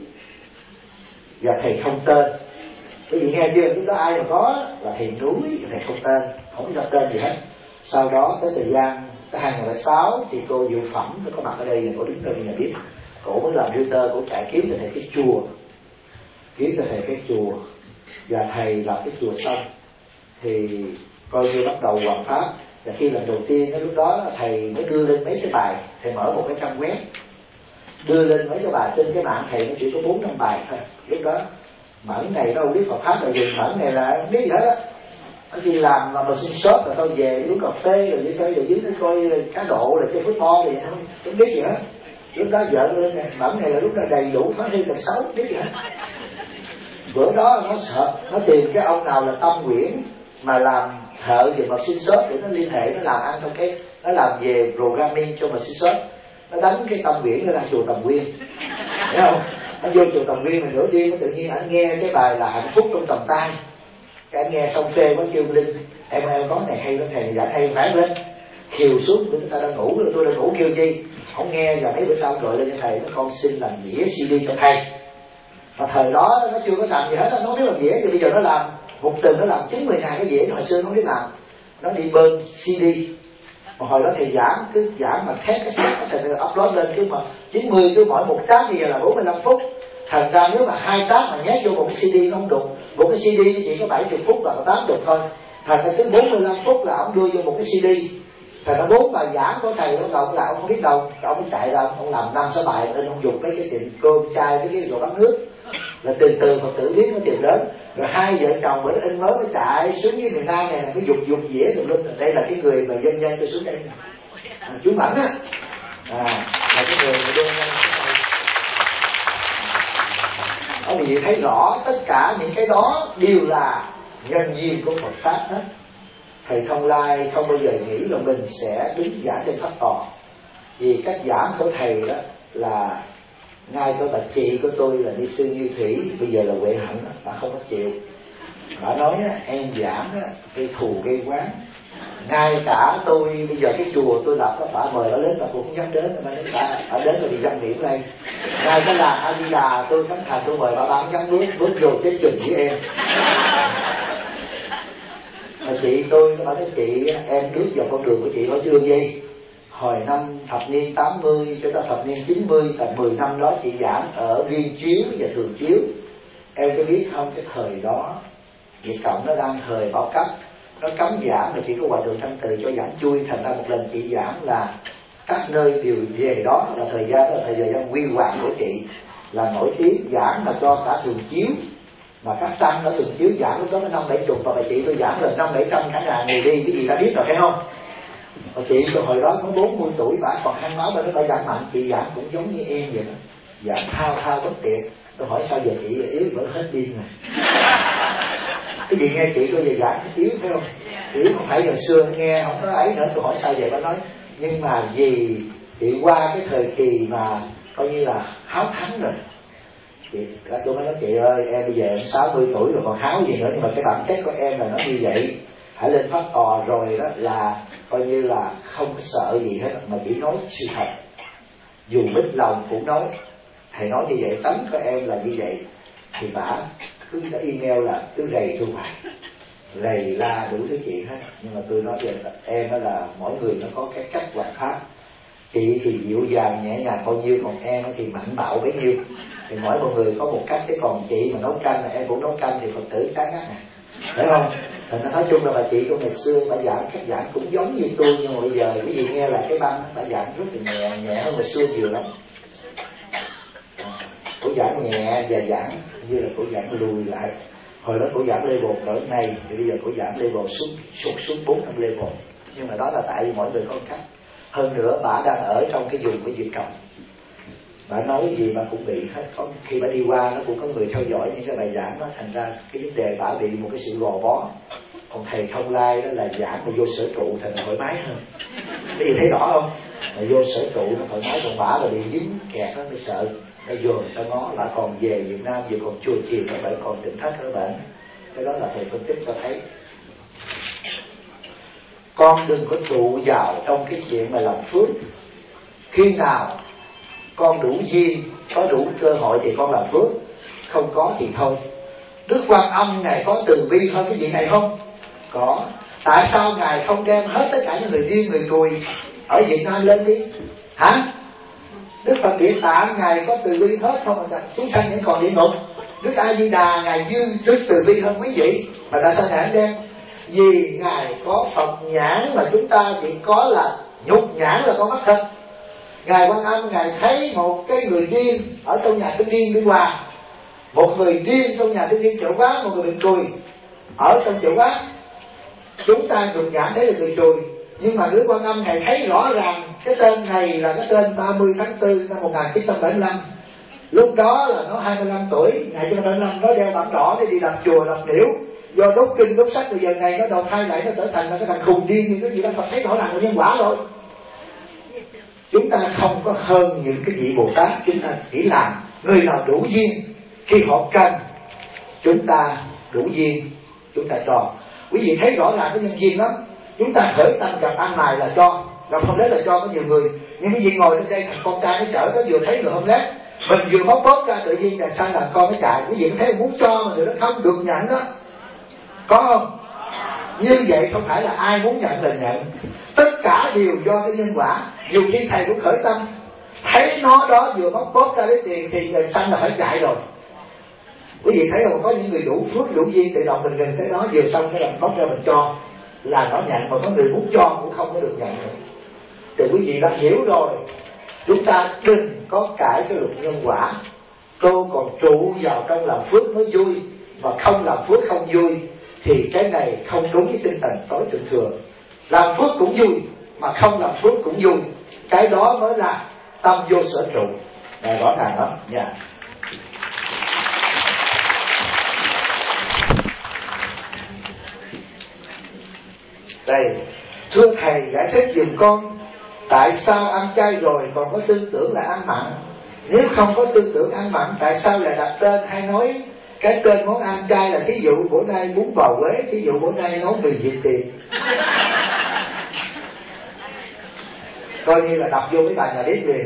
và thầy không tên. Quý vị nghe chưa? Lúc đó ai mà có là thầy núi, thầy không tên, không có tên gì hết. Sau đó tới thời gian tới 2006 thì cô Diệu Phẩm nó có mặt ở đây, cô đứng đây nhà biết. Cổ mới làm Reuters, cổ chạy kiếm cho thầy cái chùa, kiếm cho thầy cái chùa, và thầy làm cái chùa xong thì coi như bắt đầu hoằng pháp. Và khi lần đầu tiên lúc đó thầy mới đưa lên mấy cái bài, thầy mở một cái trang web đưa lên mấy cái bài trên cái mạng, thầy nó chỉ có 4-5 bài thôi. Lúc đó Mẫn này đâu biết Phật pháp là gì, Mẫn này là không biết gì hết á, nó chỉ làm mà xin shop rồi thôi về uống cà phê rồi dưới nó coi rồi cá độ rồi chơi football rồi không biết gì hết. Lúc đó vợ lên này, Mẫn này là lúc đó đầy đủ phá hư tật xấu, biết gì hết. Bữa đó nó sợ, nó tìm cái ông nào là Tâm Nguyễn mà làm thợ về machine shop để nó liên hệ, nó làm ăn trong cái, nó làm về programming cho machine shop. Nó đánh cái Tâm Nguyễn nó ra chùa Tầm Nguyên, thấy không? Nó vô chùa Tầm Nguyên mà nửa đêm tự nhiên anh nghe cái bài là Hạnh Phúc trong tầm tay. Cái anh nghe xong phê quá kêu Linh, em có này hay lắm, thầy giảng hay phải lên. Khiều xuống, người ta đang ngủ rồi, tôi đang ngủ kêu chi không nghe. Và mấy bữa sau gọi lên cho thầy, nó con xin làm đĩa CD cho thầy. Mà thời đó nó chưa có làm gì hết, nó không biết làm đĩa gì. Bây giờ nó làm một tuần nó làm 90.000 cái đĩa, hồi xưa nó không biết làm, nó đi bơm CD. Mà hồi đó thầy giảng cứ giảng mà thét cái sách, thầy upload lên cứ mà 90 cứ mỗi một tác bây giờ là 45 phút. Thành ra nếu mà 2 tác mà nhét vô một cái CD nó không đủ, một cái CD chỉ có 70 phút và có 80 thôi. Thành ra cứ 45 phút là ông đưa vô một cái CD. Thành ra 4 bài giảng của thầy ông là ông không biết đâu, ông mới chạy ra ông làm 5-6 bài nên ông dùng mấy cái tiệm cơm chai với cái đồ bán nước. Là từ từ Phật tử biết nó tìm đến. Rồi hai vợ chồng bữa in mới mới chạy xuống với miền Nam này là cái dục dĩa tùm lum. Đây là cái người mà dân tôi xuống đây, chú Mẫn á, là cái người mà đưa ra cái này. Vì thấy rõ tất cả những cái đó đều là nhân duyên của Phật pháp hết. Thầy Thông Lai không bao giờ nghĩ là mình sẽ đứng giảng trên pháp tòa, vì cách giảng của thầy đó là Ngay cái bà chị của tôi là đi sư Như Thủy, bây giờ là Huệ Hạnh, bà không có chịu. Bà nói em giảng gây thù gây quán. Ngay cả tôi bây giờ cái chùa tôi lập, bà mời bà đến bà cũng không dám đến, bà đến rồi bị dâm điểm đây. Ngay cái làng A Di Đà tôi khánh thành tôi mời bà không dám bước vô cái chừng với em. Mà chị tôi nói với chị, em bước vào con đường của chị nói chưa gì. Hồi năm thập niên 80 cho tới thập niên 90 là 10 năm đó chị giảng ở Viên Chiếu và Thường Chiếu. Em có biết không, cái thời đó Việt Cộng nó đang thời bao cấp, nó cấm giảng rồi chỉ có Hòa Thượng Thanh Từ cho giảng chui. Thành ra một lần chị giảng là các nơi đều về đó, là thời gian đó là thời gian huy hoàng của chị, là nổi tiếng giảng mà cho cả Thường Chiếu. Mà các tăng ở Thường Chiếu giảng lúc đó nó 5-7 chục, và bà chị tôi giảng là 500-700 cả ngàn người đi, cái gì ta biết rồi phải không? Và chị tôi hồi đó có 40 tuổi, bà còn hăng máu, bà giảng mạnh. Chị giảng cũng giống như em vậy đó, giảng thao thao bất tuyệt. Tôi hỏi sao giờ chị yếu vẫn hết pin rồi. Cái gì nghe chị tôi về giảng yếu phải không? Yếu không phải giờ xưa nghe không có ấy nữa. Tôi hỏi sao vậy, bà nói nhưng mà vì chị qua cái thời kỳ mà coi như là háo thắng rồi. Tôi mới nói chị ơi, em bây giờ em 60 tuổi rồi còn háo gì nữa, nhưng mà cái bản chất của em là nó như vậy. Hãy lên phát tò rồi đó là coi như là không có sợ gì hết, mà chỉ nói sự thật, dù bích lòng cũng nói. Thầy nói như vậy, tánh của em là như vậy. Thì bà cứ đã email là cứ rầy tôi hoài, rầy la đủ thứ chuyện hết. Nhưng mà tôi nói về em đó là mỗi người nó có cái cách hoạt pháp. Chị thì dịu dàng nhẹ nhàng bao nhiêu, còn em thì mạnh bạo bấy nhiêu. Thì mỗi một người có một cách. Chứ còn chị mà nấu canh là em cũng nấu canh thì Phật tử chán ngắt này, phải không? Thì nói chung là bà chị của ngày xưa bà giảng cách giảng cũng giống như tôi, nhưng mà bây giờ cái gì nghe là cái băng bà giảng rất là nhẹ, nhẹ hơn ngày xưa nhiều lắm. Cổ giảng nhẹ và giảng như là cổ giảng lùi lại. Hồi đó cổ giảng level cỡ này, thì bây giờ cổ giảng level xuống 4 năm level. Nhưng mà đó là tại vì mỗi người có một cách. Hơn nữa bà đang ở trong cái vùng của Việt Cộng, bà nói gì bà cũng bị hết. Có khi bà đi qua nó cũng có người theo dõi những cái bài giảng đó, thành ra cái vấn đề bà bị một cái sự gò bó. Còn thầy Thông Lai đó là giảng mà vô sở trụ thành thoải mái hơn. Cái gì thấy rõ không? Mà vô sở trụ nó thoải mái, còn bà là bị dính kẹt nó mới sợ. Nó dồn cho nó là còn về Việt Nam vừa còn chùa chiền các bạn, còn tỉnh thất các bạn. Cái đó là thầy phân tích cho thấy. Con đừng có trụ vào trong cái chuyện mà làm phước. Khi nào con đủ duyên, có đủ cơ hội thì con làm phước, không có thì thôi. Đức Quan Âm Ngài có từ bi hơn cái chuyện này không? Có. Tại sao Ngài không đem hết tất cả những người điên người cùi ở Việt Nam lên đi? Hả? Đức Phật Địa Tạng Ngài có từ bi hết không? Mà chúng sanh vẫn còn địa ngục. Đức A Di Đà Ngài rất từ bi hơn quý vị, mà tại sao Ngài đem? Vì Ngài có Phật nhãn, mà chúng ta chỉ có là nhục nhãn là con mắt thật. Ngài Quan Âm Ngài thấy một cái người điên ở trong nhà Tương Điên Biên Hòa, một người điên trong nhà Tương Điên Chợ Quán, một người bệnh cùi ở trong Chợ Quán. Chúng ta nhục nhãn thấy là người cùi, nhưng mà Đức Quan Âm Ngài thấy rõ ràng cái tên này là cái tên 30 tháng 4 năm 1975. Lúc đó là nó 25 tuổi, ngày 25 nó đeo bảng đỏ để đi làm chùa làm liễu. Do đốt kinh đốt sách, bây giờ này nó đầu thai lại, nó trở thành cái thằng khùng điên như cái gì đó. Phật thấy rõ ràng là nhân quả rồi. Chúng ta không có hơn những cái vị Bồ Tát. Chúng ta chỉ làm người nào đủ duyên, khi họ cần chúng ta đủ duyên chúng ta cho. Quý vị thấy rõ ràng cái nhân duyên lắm. Chúng ta khởi tâm gặp ăn này là cho, gặp không lết là cho. Có nhiều người, nhưng quý vị ngồi lên đây thằng con trai nó chở, nó vừa thấy người không lết, mình vừa móc bóp ra tự nhiên là sao là con nó chạy. Quý vị thấy muốn cho mà người nó không được nhận đó, có không? Như vậy không phải là ai muốn nhận là nhận, tất cả đều do cái nhân quả. Dù khi thầy cũng khởi tâm thấy nó đó vừa móc bóp ra lấy tiền thì người sanh là phải chạy rồi. Quý vị thấy không? Có những người đủ phước đủ duyên tự động mình gần cái đó vừa xong cái làm móc ra mình cho là nó nhận, mà có người muốn cho cũng không có được nhận nữa. Thì quý vị đã hiểu rồi, chúng ta đừng có cãi cái luật nhân quả. Tôi còn trụ vào trong làm phước mới vui, mà không làm phước không vui, thì cái này không đúng với tinh thần tối thượng thừa. Làm phước cũng vui, mà không làm phước cũng vui. Cái đó mới là tâm vô sở trụ. Rõ ràng lắm nha. Đây, thưa thầy giải thích giùm con, tại sao ăn chay rồi còn có tư tưởng là ăn mặn? Nếu không có tư tưởng ăn mặn, tại sao lại đặt tên hay nói cái tên món ăn chay là thí dụ bữa nay bún bò Huế, thí dụ bữa nay nấu mì Việt Tiền, coi như là đập vô mấy bà nhà bếp liền.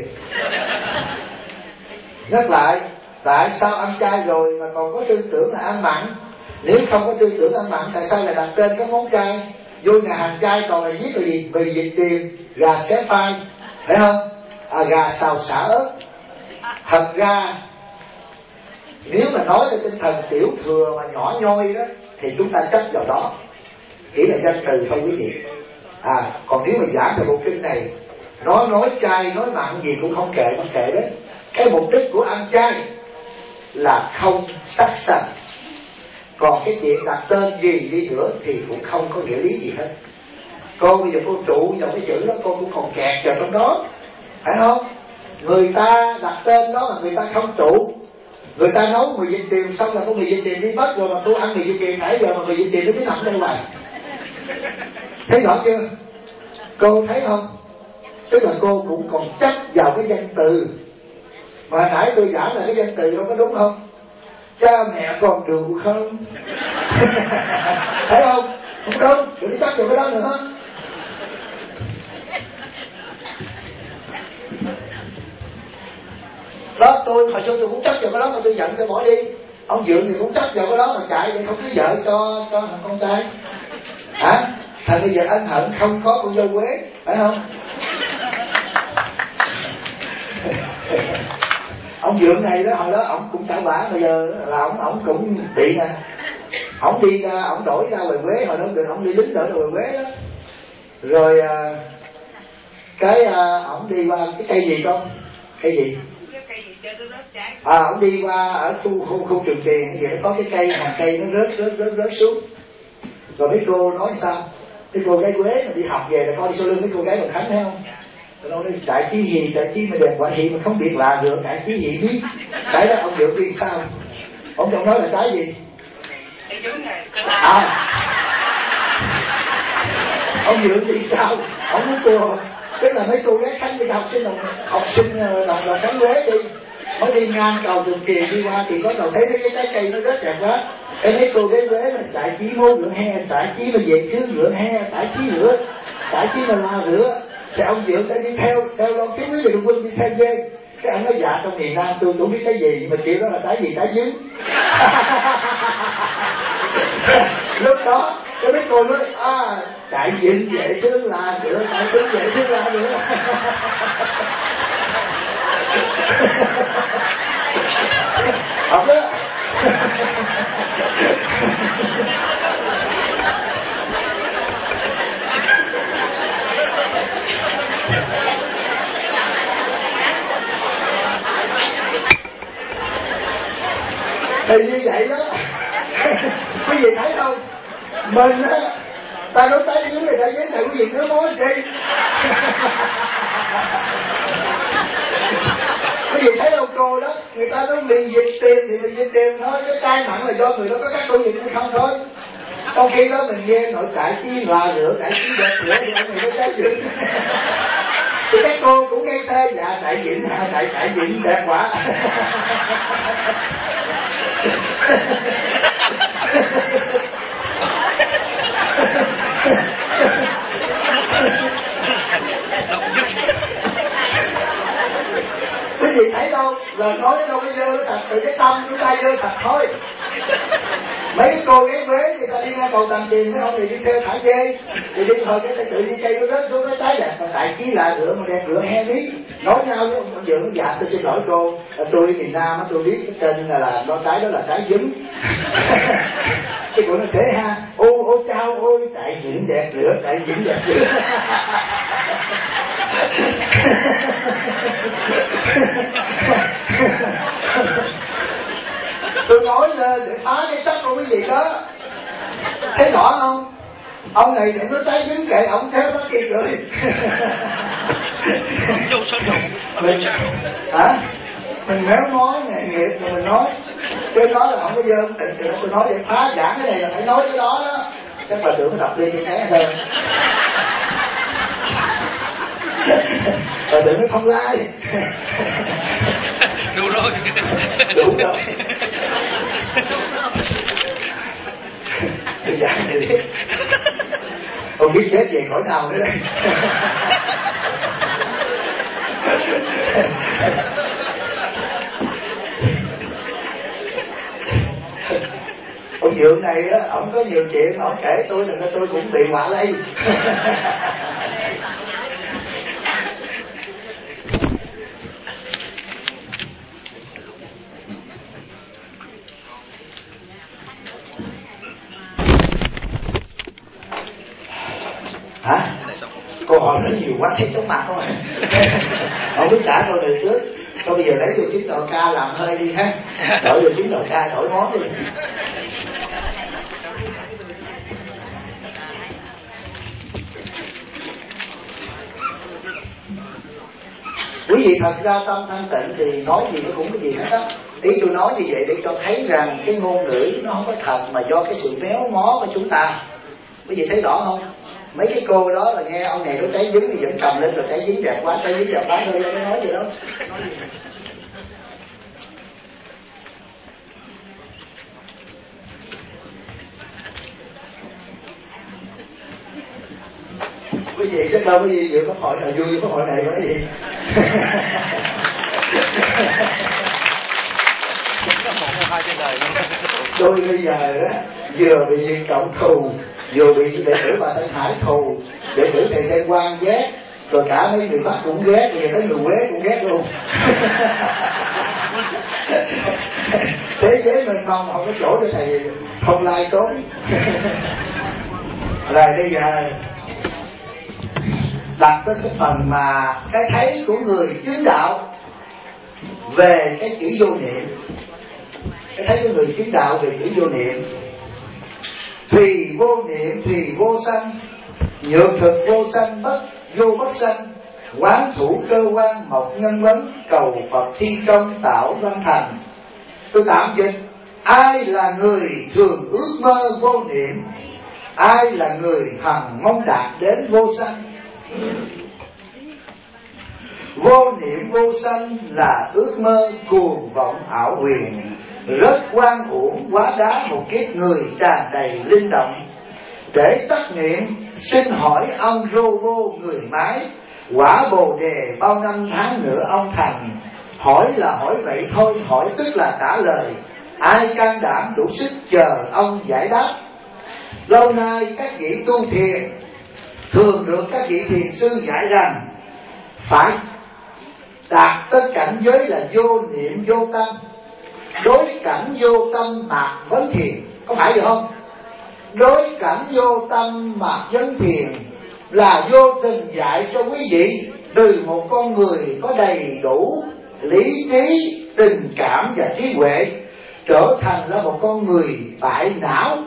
Nhắc lại, tại sao ăn chay rồi mà còn có tư tưởng là ăn mặn? Nếu không có tư tưởng ăn mặn, tại sao lại đặt tên các món chay? Vô nhà hàng chay còn là viết là gì? Mì Việt Tiền, gà xé phai, phải không? Gà xào xả ớt. Thật ra nếu mà nói về tinh thần tiểu thừa mà nhỏ nhoi đó thì chúng ta chấp vào đó, chỉ là danh từ thôi quý vị. Còn nếu mà giảng về bộ kinh này, nó nói chay nói mặn gì cũng không kệ, không kệ đấy. Cái mục đích của ăn chay là không sát sanh. Còn cái chuyện đặt tên gì đi nữa thì cũng không có nghĩa lý gì hết. Cô bây giờ cô trụ vào cái chữ đó, cô cũng còn kẹt vào trong đó, phải không? Người ta đặt tên đó mà người ta không trụ. Người ta nấu mì Việt Tiền xong là có mì Việt Tiền đi mất rồi, mà tôi ăn mì Việt Tiền nãy giờ mà mì Việt Tiền nó cứ nằm đây hoài. Thấy rõ chưa? Cô thấy không? Tức là cô cũng còn chấp vào cái danh từ. Mà nãy tôi giảng là cái danh từ đó có đúng không? Cha mẹ còn được không? Thấy không? Không đúng, đừng chấp vào cái đó nữa. Đó, tôi hồi xưa tôi cũng chấp vào cái đó mà tôi giận tôi bỏ đi. Ông Dượng thì cũng chấp vào cái đó mà chạy để không cưới vợ cho thằng con trai. Thành bây giờ ân hận không có con dâu Quế, phải không? Ông Dượng này đó, hồi đó ông cũng trả quả, bây giờ là ông cũng bị nè. Ông đi ra, ông đổi ra ngoài Quế, hồi đó ông đi lính đổi ra ngoài Quế đó. Rồi ông đi qua cái cây gì con? Cây gì? Ông đi qua ở khu Trường Tiền, vậy có cái cây, hàng cây nó rớt xuống. Rồi mấy cô nói sao? Cái cô gái Quế mà đi học về là coi đi sau lưng mấy cô gái Đồng Khánh, thấy không? Nó nói đại chí gì, đại chí mà đẹp quả thị mà không biết là được, đại chí gì biết. Cái đó ông Dượng đi sao? Ông không nói là cái gì? Ông Dượng đi sao? Ông nói cô, tức là mấy cô gái Khánh đi học sinh đồng Khánh Quế đi, mới đi ngang cầu Trường Tiền đi qua thì có đầu thấy mấy cái trái cây nó rất đẹp quá. Cái mấy cô gái Quế mà đại chí mô rửa he, đại chí mà về xứ rửa he, đại chí rửa, đại chí mà la rửa. Thì ông Dượng đã đi theo lo kiếm với đường quân đi theo dê. Cái ông nói dạ trong miền Nam tôi cũng biết cái gì, mà kiểu đó là cái gì, cái dứng. Lúc đó cái mấy cô nói đại diện vệ thương là nữa, đại tướng vệ thương là nữa. Học đó. Thì như vậy đó. Quý vị thấy không? Mình á, ta nói trái dưới này, trái dưới này quý vị cứ nói chi. Quý vị thấy không cô đó? Người ta nói mì Việt Tiền thì mì Việt Tiền thôi, cái cay mặn là do người đó có các cô dịch hay không thôi. Trong khi đó mình nghe nội cải chí là rửa, cải chí đẹp rửa thì ông người nó trái dữ. Thì các cô cũng nghe thế, dạ đại diện đẹp quá. Quý vị thấy đâu, lời nói đâu có dơ sạch, từ cái tâm chúng ta dơ sạch thôi. Mấy cô gái Quế thì ta đi ra cầu Tầm Tiền, mấy ông thì đi theo thả dê, thì đi thôi cái tự đi cây nó rớt xuống nó trái đẹp, còn đại chí là rửa mà đẹp rửa he lý. Nói nhau với ông Dượng, dạ tôi xin lỗi cô, tôi miền Nam tôi biết cái tên là nó trái đó là trái dứng. Cái cô nó thế ha, ô chao ôi đại diện đẹp rửa, đại diện đẹp rửa. Tôi nói lên để phá cái chất của quý vị đó. Thấy rõ không? Ông này nó trái dính kệ ông theo nó kia cười. Mình méo nói nghề nghiệp mà mình nói. Chứ nói là không có dơ tình thì tôi nói để phá giảng cái này là phải nói cái đó đó. Chắc bà tưởng đọc đi cái tháng xem. Bà tưởng nó không lai. Đủ rồi. Đủ rồi. Bây giờ này biết không biết chết về cõi nào nữa đây. Ông Dượng này á, ông có nhiều chuyện ông kể tôi là tôi cũng bị họa lây. Hả? Câu hỏi nó nhiều quá thấy chóng mặt không ạ? Không biết trả câu này trước. Thôi bây giờ lấy vô chứng tờ ca làm hơi đi ha. Đổi vô chứng tờ ca đổi món đi. Quý vị thật ra tâm thanh tịnh thì nói gì nó cũng có gì hết đó. Ý tôi nói như vậy để cho thấy rằng cái ngôn ngữ nó không có thật mà do cái sự méo mó của chúng ta. Quý vị thấy rõ không? Mấy cái cô đó là nghe ông này có trái dính thì vẫn cầm lên rồi trái dính đẹp quá, trái dính đẹp quá, nó nói gì đó. Quý vị chắc đâu có gì vừa có hỏi nào vui, có hỏi này có gì. Tôi bây giờ đó vừa bị cộng thù, vừa bị đệ tử bà Thanh Hải thù, đệ tử thầy Tây Quang ghét, rồi cả mấy người Bắc cũng ghét, bây giờ tới người Quế cũng ghét luôn. Thế giới mình mong không có chỗ cho thầy Không Lai trốn. Rồi bây giờ đặt tới cái phần mà cái thấy của người chứng đạo về cái chữ vô niệm. Cái thấy của người chứng đạo về chữ vô niệm: thùy vô niệm thùy vô sanh, nhược thực vô sanh bất vô bất sanh, quán thủ cơ quan mộc nhân vấn, cầu Phật thi công tạo văn thành. Tôi tạm dịch: ai là người thường ước mơ vô niệm, ai là người hằng mong đạt đến vô sanh. Vô niệm vô sanh là ước mơ cuồng vọng ảo huyền, rất oan uổng quá đá một kiếp người tràn đầy linh động. Để tắc niệm xin hỏi ông rô vô người mái, quả bồ đề bao năm tháng nữa ông thành. Hỏi là hỏi vậy thôi, hỏi tức là trả lời, ai can đảm đủ sức chờ ông giải đáp. Lâu nay các vị tu thiền thường được các vị thiền sư dạy rằng phải đạt tới cảnh giới là vô niệm vô tâm, đối cảnh vô tâm mạc vấn thiền. Có phải vậy không? Đối cảnh vô tâm mạc vấn thiền là vô tình dạy cho quý vị từ một con người có đầy đủ lý trí, tình cảm và trí huệ trở thành là một con người bại não.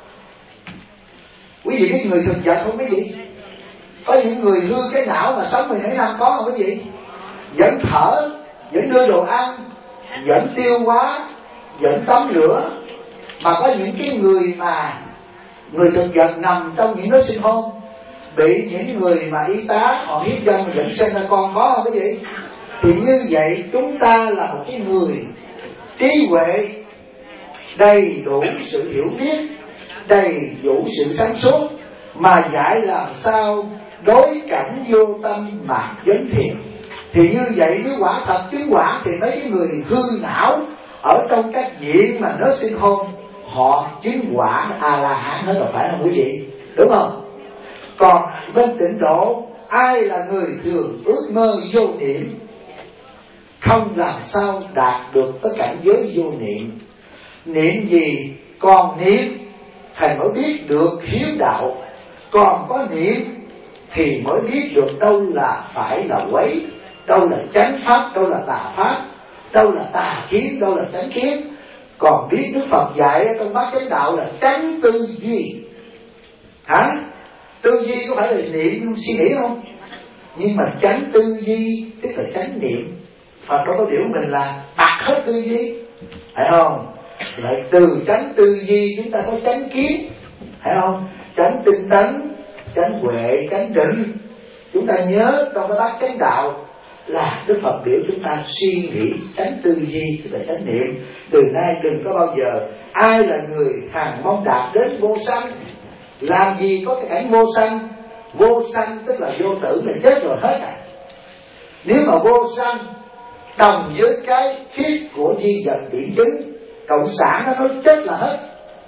Quý vị biết người thực vật không quý vị? Có những người hư cái não mà sống 17 năm có không quý vị? Vẫn thở, vẫn đưa đồ ăn, vẫn tiêu hóa, vẫn tắm rửa. Mà có những cái người mà người thực vật nằm trong những nốt sinh hôn, bị những người mà y tá họ hiếp dâm mà vẫn sinh ra con, có không quý vị? Thì như vậy chúng ta là một cái người trí huệ, đầy đủ sự hiểu biết, đầy đủ sự sáng suốt, mà dạy làm sao đối cảnh vô tâm mạc vấn thiền. Thì như vậy nếu quả thật chứng quả thì mấy cái người hư não ở trong các viện mà nó sinh hôn, họ chứng quả A-la-hán hết rồi, phải không quý vị? Đúng không? Còn bên tịnh độ, ai là người thường ước mơ vô niệm, không làm sao đạt được tới cảnh giới vô niệm. Niệm gì? Còn niệm thầy mới biết được hiếu đạo, còn có niệm thì mới biết được đâu là phải là quấy, đâu là chánh pháp, đâu là tà pháp, đâu là tà kiến, đâu là chánh kiến. Còn biết Đức Phật dạy trong bát chánh đạo là chánh tư duy. Hả? Tư duy có phải là niệm suy nghĩ không? Nhưng mà chánh tư duy tức là chánh niệm. Phật đâu có biểu mình là bạc hết tư duy, phải không? Lại từ chánh tư duy chúng ta có chánh kiến, phải không? Chánh tinh tấn, chánh huệ, chánh định. Chúng ta nhớ trong cái bát chánh đạo là Đức Phật biểu chúng ta suy nghĩ tránh tư duy, tức là tránh niệm. Từ nay đừng có bao giờ ai là người hằng mong đạt đến vô sanh. Làm gì có cái cảnh vô sanh? Vô sanh tức là vô tử, là chết rồi hết à. Nếu mà vô sanh đồng với cái thiết của di vật biện chứng, cộng sản nó nói chết là hết,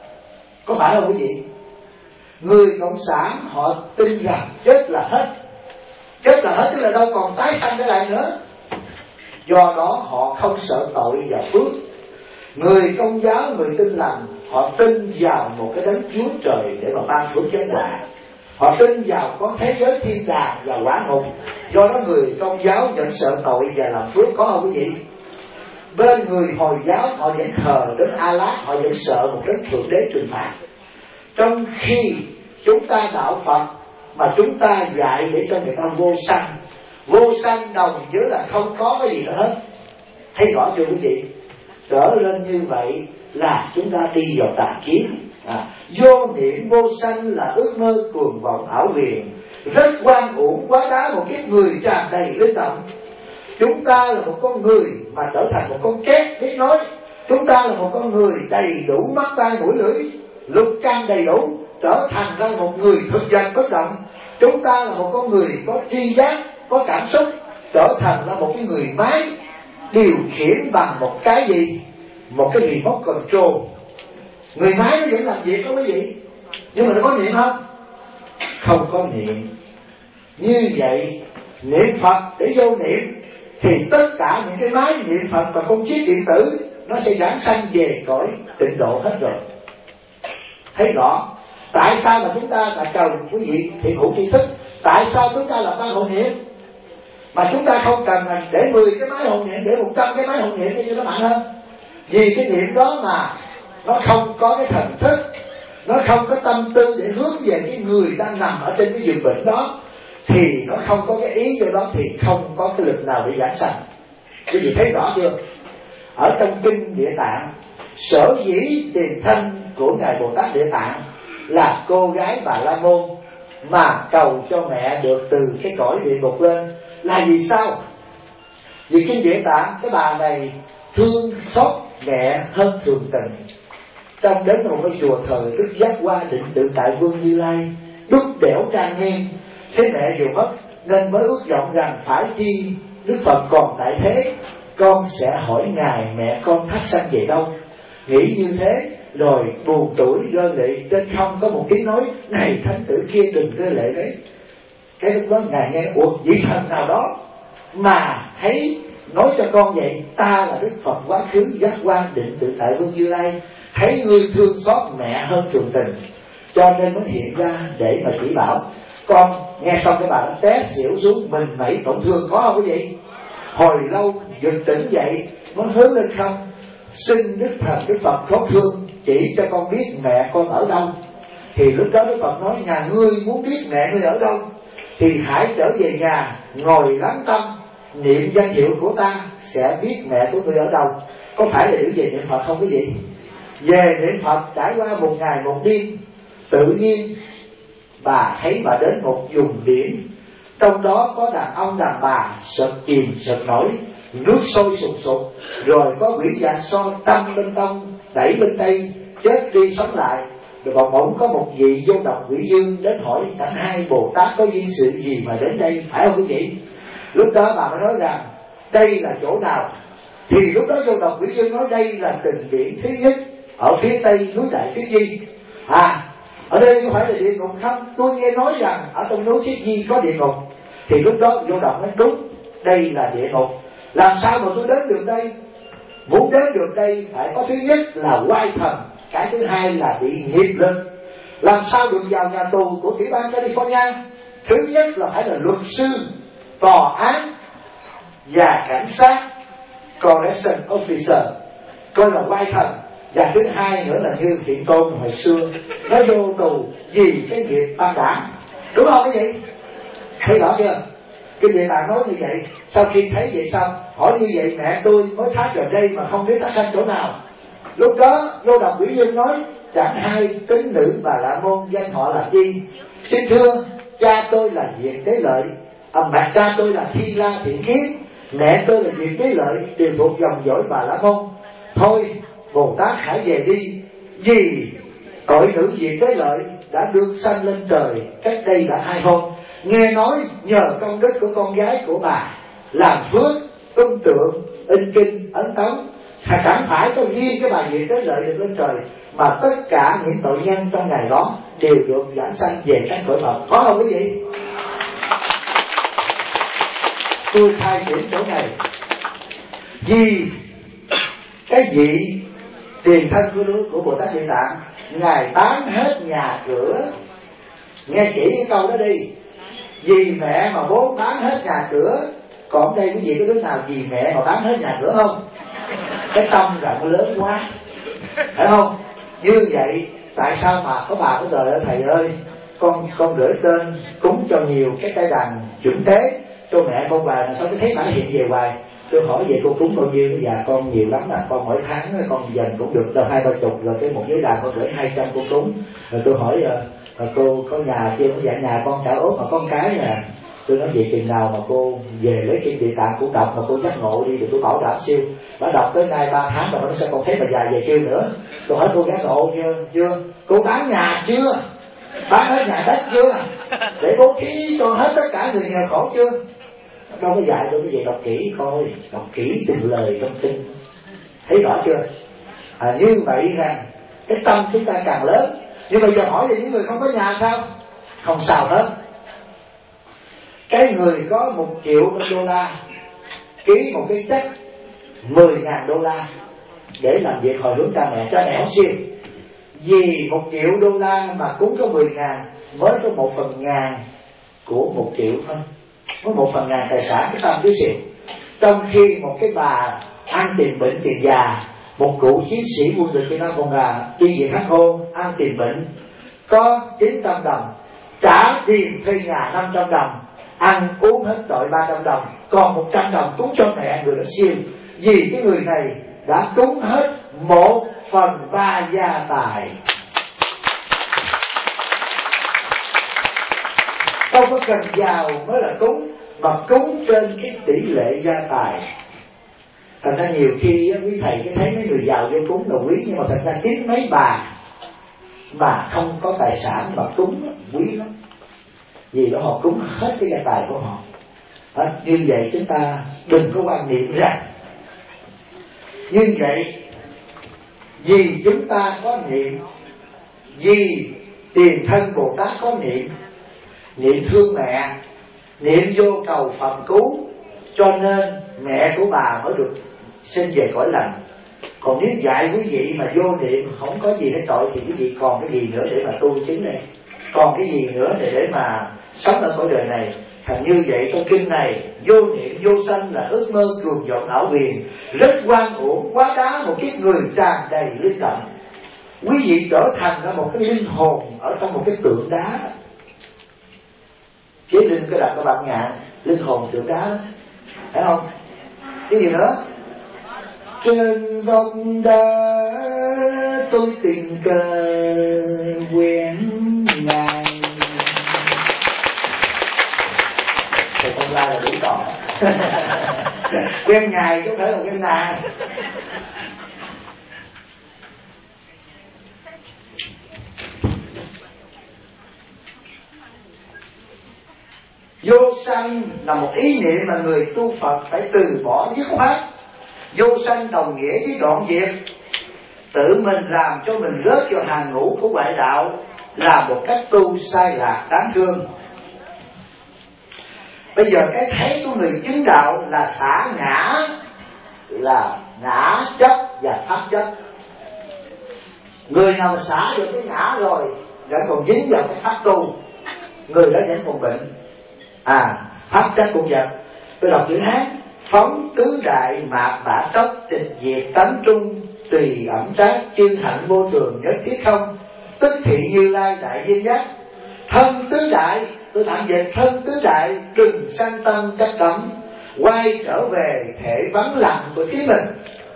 có phải không quý vị? Người cộng sản họ tin rằng chết là hết. Chết là hết tức là đâu còn tái sanh trở lại nữa. Do đó họ không sợ tội và phước. Người Công giáo, người Tin lành, họ tin vào một cái đấng Chúa Trời để mà ban phước nhân quả. Họ tin vào có thế giới thiên đàng và quả ngục. Do đó người Công giáo vẫn sợ tội và làm phước, có không quý vị? Bên người Hồi giáo họ vẫn thờ đến Allah, họ vẫn sợ một đấng thượng đế trừng phạt. Trong khi chúng ta đạo Phật mà chúng ta dạy để cho người ta vô sanh. Vô sanh đồng với là không có cái gì nữa hết. Thấy rõ chưa quý vị? Trở lên như vậy là chúng ta đi vào tà kiến. Vô niệm vô sanh là ước mơ cuồng vọng ảo huyền, rất oan uổng quá đá một kiếp người tràn đầy linh động. Chúng ta là một con người mà trở thành một con két biết nói. Chúng ta là một con người đầy đủ mắt tai mũi lưỡi, lục căn đầy đủ, trở thành ra một người thực vật bất động. Chúng ta là một con người có tri giác, có cảm xúc, trở thành ra một cái người máy điều khiển bằng một cái gì? Một cái remote control. Người máy nó vẫn làm việc đó quý vị, nhưng mà nó có niệm không? Không có niệm. Như vậy niệm Phật để vô niệm thì tất cả những cái máy niệm Phật và con chiếc điện tử nó sẽ giảng sanh về cõi tịnh độ hết rồi. Thấy rõ tại sao mà chúng ta đã cần quý vị thiện hữu tri thức? Tại sao chúng ta làm ban hộ niệm mà chúng ta không cần là để 10 cái máy hộ niệm, để 100 cái máy hộ niệm để cho nó mạnh hơn? Vì cái niệm đó mà nó không có cái thần thức, nó không có tâm tư để hướng về cái người đang nằm ở trên cái giường bệnh đó, thì nó không có cái ý cho đó, thì không có cái lực nào để giảng sanh. Quý vị thấy rõ chưa? Ở trong kinh Địa Tạng, sở dĩ tiền thân của ngài Bồ Tát Địa Tạng là cô gái Bà La Môn mà cầu cho mẹ được từ cái cõi địa ngục lên là vì sao? Vì kinh Địa Tạng cái bà này thương xót mẹ hơn thường tình. Trong đến một cái chùa thờ Đức Giác Hoa Định Tự Tại Vương Như Lai, đúc đẽo trang nghiêm, thế mẹ vừa mất nên mới ước vọng rằng phải chi Đức Phật còn tại thế, con sẽ hỏi ngài mẹ con thác sanh về đâu. Nghĩ như thế rồi buồn tuổi rơi lệ, trên không có một tiếng nói: này thánh tử kia đừng rơi lệ đấy. Cái lúc đó ngài nghe: ủa vị thần nào đó mà thấy nói cho con vậy? Ta là Đức Phật quá khứ Giác Quan Định Tự Tại Vương Như Lai, thấy ngươi thương xót mẹ hơn thường tình, cho nên mới hiện ra để mà chỉ bảo con. Nghe xong cái bà nó té xỉu xuống, mình mẩy tổn thương, có không quý vị? Hồi lâu giật tỉnh dậy mới hướng lên không: xin Đức Thần Đức Phật có thương, chỉ cho con biết mẹ con ở đâu. Thì lúc đó Đức Phật nói: nhà ngươi muốn biết mẹ ngươi ở đâu thì hãy trở về nhà, ngồi lắng tâm niệm danh hiệu của ta, sẽ biết mẹ của ngươi ở đâu. Có phải là điều về niệm Phật không quý vị? Về niệm Phật trải qua một ngày một đêm, tự nhiên bà thấy bà đến một vùng biển, trong đó có đàn ông đàn bà sợt chìm sợt nổi, nước sôi sùng sục, rồi có quỷ dạ so đâm bên đông đẩy bên tây, chết đi sống lại. Rồi bỗng có một vị vô độc quỷ dương đến hỏi: cảnh hai Bồ Tát có duyên sự gì mà đến đây, phải không quý vị? Lúc đó bà mới nói rằng đây là chỗ nào. Thì lúc đó vô độc quỷ dương nói đây là tình biển thứ nhất ở phía tây núi Đại Phiết Di. Ở đây có phải là địa ngục không? Tôi nghe nói rằng ở trong núi Phiết Di có địa ngục. Thì lúc đó vô độc nói: đúng, đây là địa ngục. Làm sao mà tôi đến được đây? Muốn đến được đây phải có thứ nhất là oai thần, cái thứ hai là bị nghiệp lực. Làm sao được vào nhà tù của tiểu bang California? Thứ nhất là phải là luật sư, tòa án và cảnh sát, correction officer, coi là oai thần. Và thứ hai nữa là như Thiện Tôn hồi xưa nó vô tù vì cái nghiệp ban đảng, đúng không quý vị? Thấy rõ chưa? Cái Địa Tạng nói như vậy. Sau khi thấy vậy xong hỏi: như vậy mẹ tôi mới thác vào đây mà không biết thác sanh chỗ nào. Lúc đó vô độc quỷ dương nói: chẳng hai tín nữ Bà La Môn danh họ là gì? Xin thưa cha tôi là Diện Tế Lợi, mẹ cha tôi là Thi La Thiện Kiến, Mẹ tôi là Diệt Đế Lợi, đều thuộc dòng dõi Bà La Môn. Thôi Bồ Tát hãy về đi, vì tội nữ Diệt Đế Lợi đã được sanh lên trời cách đây đã 2 hôm. Nghe nói nhờ công đức của con gái của bà làm phước tung tượng in kinh ấn tống, chẳng phải có riêng cái bà Diệt Đế Lợi được lên trời, mà tất cả những tội nhân trong ngày đó đều được giảng sanh về các cõi Phật. Có không quý vị? Tôi thay chuyển chỗ này vì cái vị tiền thân của Bồ Tát Địa Tạng, ngài bán hết nhà cửa. Nghe kỹ cái câu đó đi. Vì mẹ mà bố bán hết nhà cửa. Còn đây quý vị có đứa nào vì mẹ mà bán hết nhà cửa không? Cái tâm rộng lớn quá, phải không? Như vậy tại sao mà có bà có trời ơi thầy ơi, con gửi tên cúng cho nhiều cái cây đàn chuẩn thế cho mẹ con bà, sao cái thấy bà hiện về hoài. Tôi hỏi vậy cô cúng bao nhiêu? Dạ con nhiều lắm là con mỗi tháng con dành cũng được đâu 20-30, rồi cái một giấy đàn con gửi 200 cô cúng. Rồi tôi hỏi cô có nhà chưa? Dạ nhà con trả ốt mà con cái nè. Tôi nói vậy chừng nào mà cô về lấy kinh Địa Tạng cũng đọc mà cô giác ngộ đi, thì tôi bảo đảm siêu. Bà đọc tới nay 3 tháng mà nó sẽ còn thấy bà già về kêu nữa. Tôi hỏi cô giác ngộ chưa? Cô bán nhà chưa? Bán hết nhà đất chưa? Để bố thí cho hết tất cả người nghèo khổ chưa? Đâu có dạy đâu, cái gì đọc kỹ coi, đọc kỹ từng lời trong kinh, thấy rõ chưa? Như vậy rằng cái tâm chúng ta càng lớn. Nhưng bây giờ hỏi về những người không có nhà sao? Không sao hết. Cái người có $1 triệu ký một cái check $10,000 để làm việc hồi hướng cha mẹ không siêu. Vì $1 triệu mà cúng có 10.000 mới có 1/1000 của 1 triệu thôi, có 1/1000 tài sản, cái tâm cứ xịu. Trong khi một cái bà ăn tiền bệnh tiền già, một cụ chiến sĩ quân đội Việt Nam Cộng Hòa đi về Hắc Hôn ăn tiền bệnh có 900 đồng, trả tiền thuê nhà 500 đồng, ăn uống hết tội 300 đồng, còn 100 đồng cúng cho mẹ người đó siêu. Vì cái người này đã cúng hết 1/3 gia tài. Không có cần giàu mới là cúng, mà cúng trên cái tỷ lệ gia tài. Thành ra nhiều khi quý thầy cái thấy mấy người giàu vô cúng là quý, nhưng mà thật ra kiếm mấy bà mà không có tài sản mà cúng quý lắm, vì đó họ cúng hết cái gia tài của họ. Như vậy chúng ta đừng có quan niệm rằng như vậy vì chúng ta có niệm, vì tiền thân Bồ Tát có niệm thương mẹ, niệm vô cầu phẩm cứu, cho nên mẹ của bà mới được sinh về cõi lành. Còn nếu dạy quý vị mà vô niệm không có gì hết tội thì quý vị còn cái gì nữa để mà tu chứng đây? Còn cái gì nữa để mà sống ở cõi đời này? Thành như vậy trong kinh này, vô niệm vô sanh là ước mơ cuồng vọng ảo huyền, rất oan uổng quá đá một kiếp người tràn đầy linh động. Quý vị trở thành ra một cái linh hồn ở trong một cái tượng đá. Chế linh cái đặt các bạn ngạn, linh hồn tượng đá đó, phải không? Cái gì nữa? Trên dốc đá tôi tình cờ quen ngài. Thì con la là đủ trọn. Quen ngài chứ không phải là quen nàng. Vô sanh là một ý niệm mà người tu Phật phải từ bỏ dứt khoát. Vô sanh đồng nghĩa với đoạn diệt. Tự mình làm cho mình rớt vào hàng ngũ của ngoại đạo là một cách tu sai lạc đáng thương. Bây giờ cái thấy của người chứng đạo là xả ngã, là ngã chấp và pháp chấp. Người nào mà xả được cái ngã rồi vẫn còn dính vào cái pháp tu, người đó vẫn còn bệnh. Pháp chấp cũng vậy. Tôi đọc chữ Hán: phóng tứ đại mạt bả tốc, tịch diệt tánh trung, tùy ẩm trác, chân hạnh vô thường, nhất thiết không, tức thị Như Lai đại viên giác. Thân tứ đại, tôi tạm dịch thân tứ đại, đừng sanh tâm chấp đắm, quay trở về thể vắng lặng của chính mình.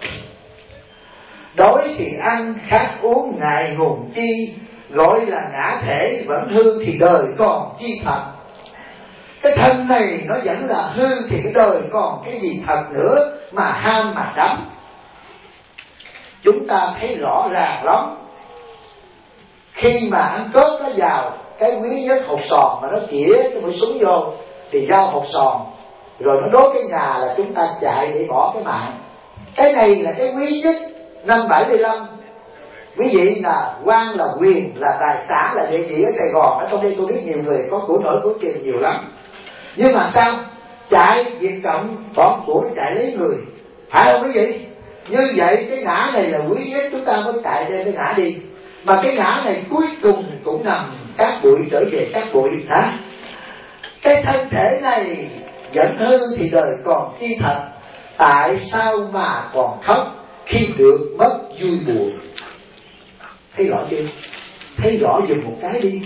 Đói thì ăn, khát uống, ngại ngùng chi, gọi là ngã thể vẫn hư thì đời còn chi thật. Cái thân này nó vẫn là hư thì cái đời còn cái gì thật nữa mà ham mà đắm. Chúng ta thấy rõ ràng lắm. Khi mà ăn cướp nó vào cái quý nhất hột sòn mà nó chĩa cái mũi súng vô thì dao hột sòn, rồi nó đốt cái nhà là chúng ta chạy để bỏ cái mạng. Cái này là cái quý nhất năm 75. Quý vị là quan, là quyền, là tài sản, là địa vị ở Sài Gòn. Ở trong đây tôi biết nhiều người có của nổi của tiền nhiều lắm. Nhưng mà sao? Chạy Việt Cộng bỏ của chạy lấy người, phải không quý vị? Như vậy cái ngã này là quý nhất, chúng ta mới chạy lên cái ngã đi. Mà cái ngã này cuối cùng cũng nằm cát bụi trở về cát bụi hả? Cái thân thể này vẫn hư thì đời còn chi thật. Tại sao mà còn khóc khi được mất vui buồn? Thấy rõ chưa? Thấy rõ dùng một cái đi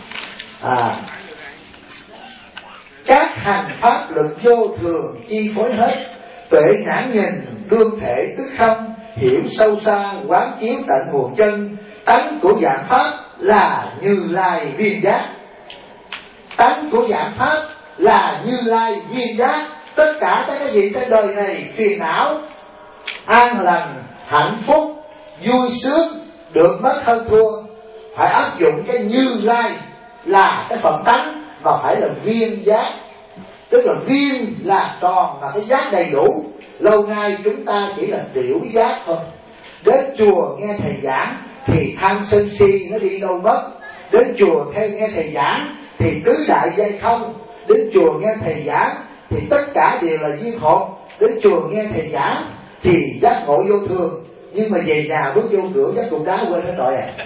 các hành pháp lực vô thường chi phối hết. Tuệ nhãn nhìn đương thể tức không, hiểu sâu xa quán chiếu tận nguồn chân. Tánh của dạng pháp là Như Lai viên giác. Tánh của dạng pháp là Như Lai viên giác. Tất cả các cái gì trên đời này, phiền não, an lành, hạnh phúc, vui sướng, được mất hơn thua, phải áp dụng cái Như Lai là cái phần tánh, mà phải là viên giác. Tức là viên là tròn mà cái giác đầy đủ. Lâu nay chúng ta chỉ là tiểu giác thôi. Đến chùa nghe thầy giảng thì tham sân si nó đi đâu mất. Đến chùa theo nghe thầy giảng thì tứ đại giai không. Đến chùa nghe thầy giảng thì tất cả đều là duyên hồn. Đến chùa nghe thầy giảng thì giác ngộ vô thường. Nhưng mà về nhà bước vô cửa giác cục đá quên hết rồi à.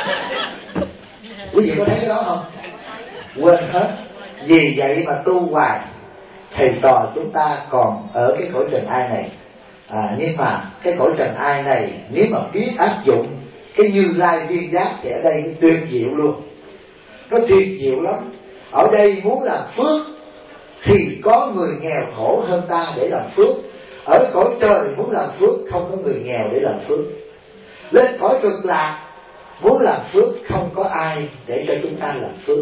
Quý vị có thấy cái đó không? Quên hết. Vì vậy mà tu hoài thầy trò chúng ta còn ở cái cõi trần ai này. Nhưng mà cái cõi trần ai này nếu mà biết áp dụng cái Như Lai viên giác thì ở đây nó tuyệt diệu luôn. Nó tuyệt diệu lắm. Ở đây muốn làm phước thì có người nghèo khổ hơn ta để làm phước. Ở cõi trời muốn làm phước không có người nghèo để làm phước. Lên cõi cực lạc muốn làm phước không có ai để cho chúng ta làm phước.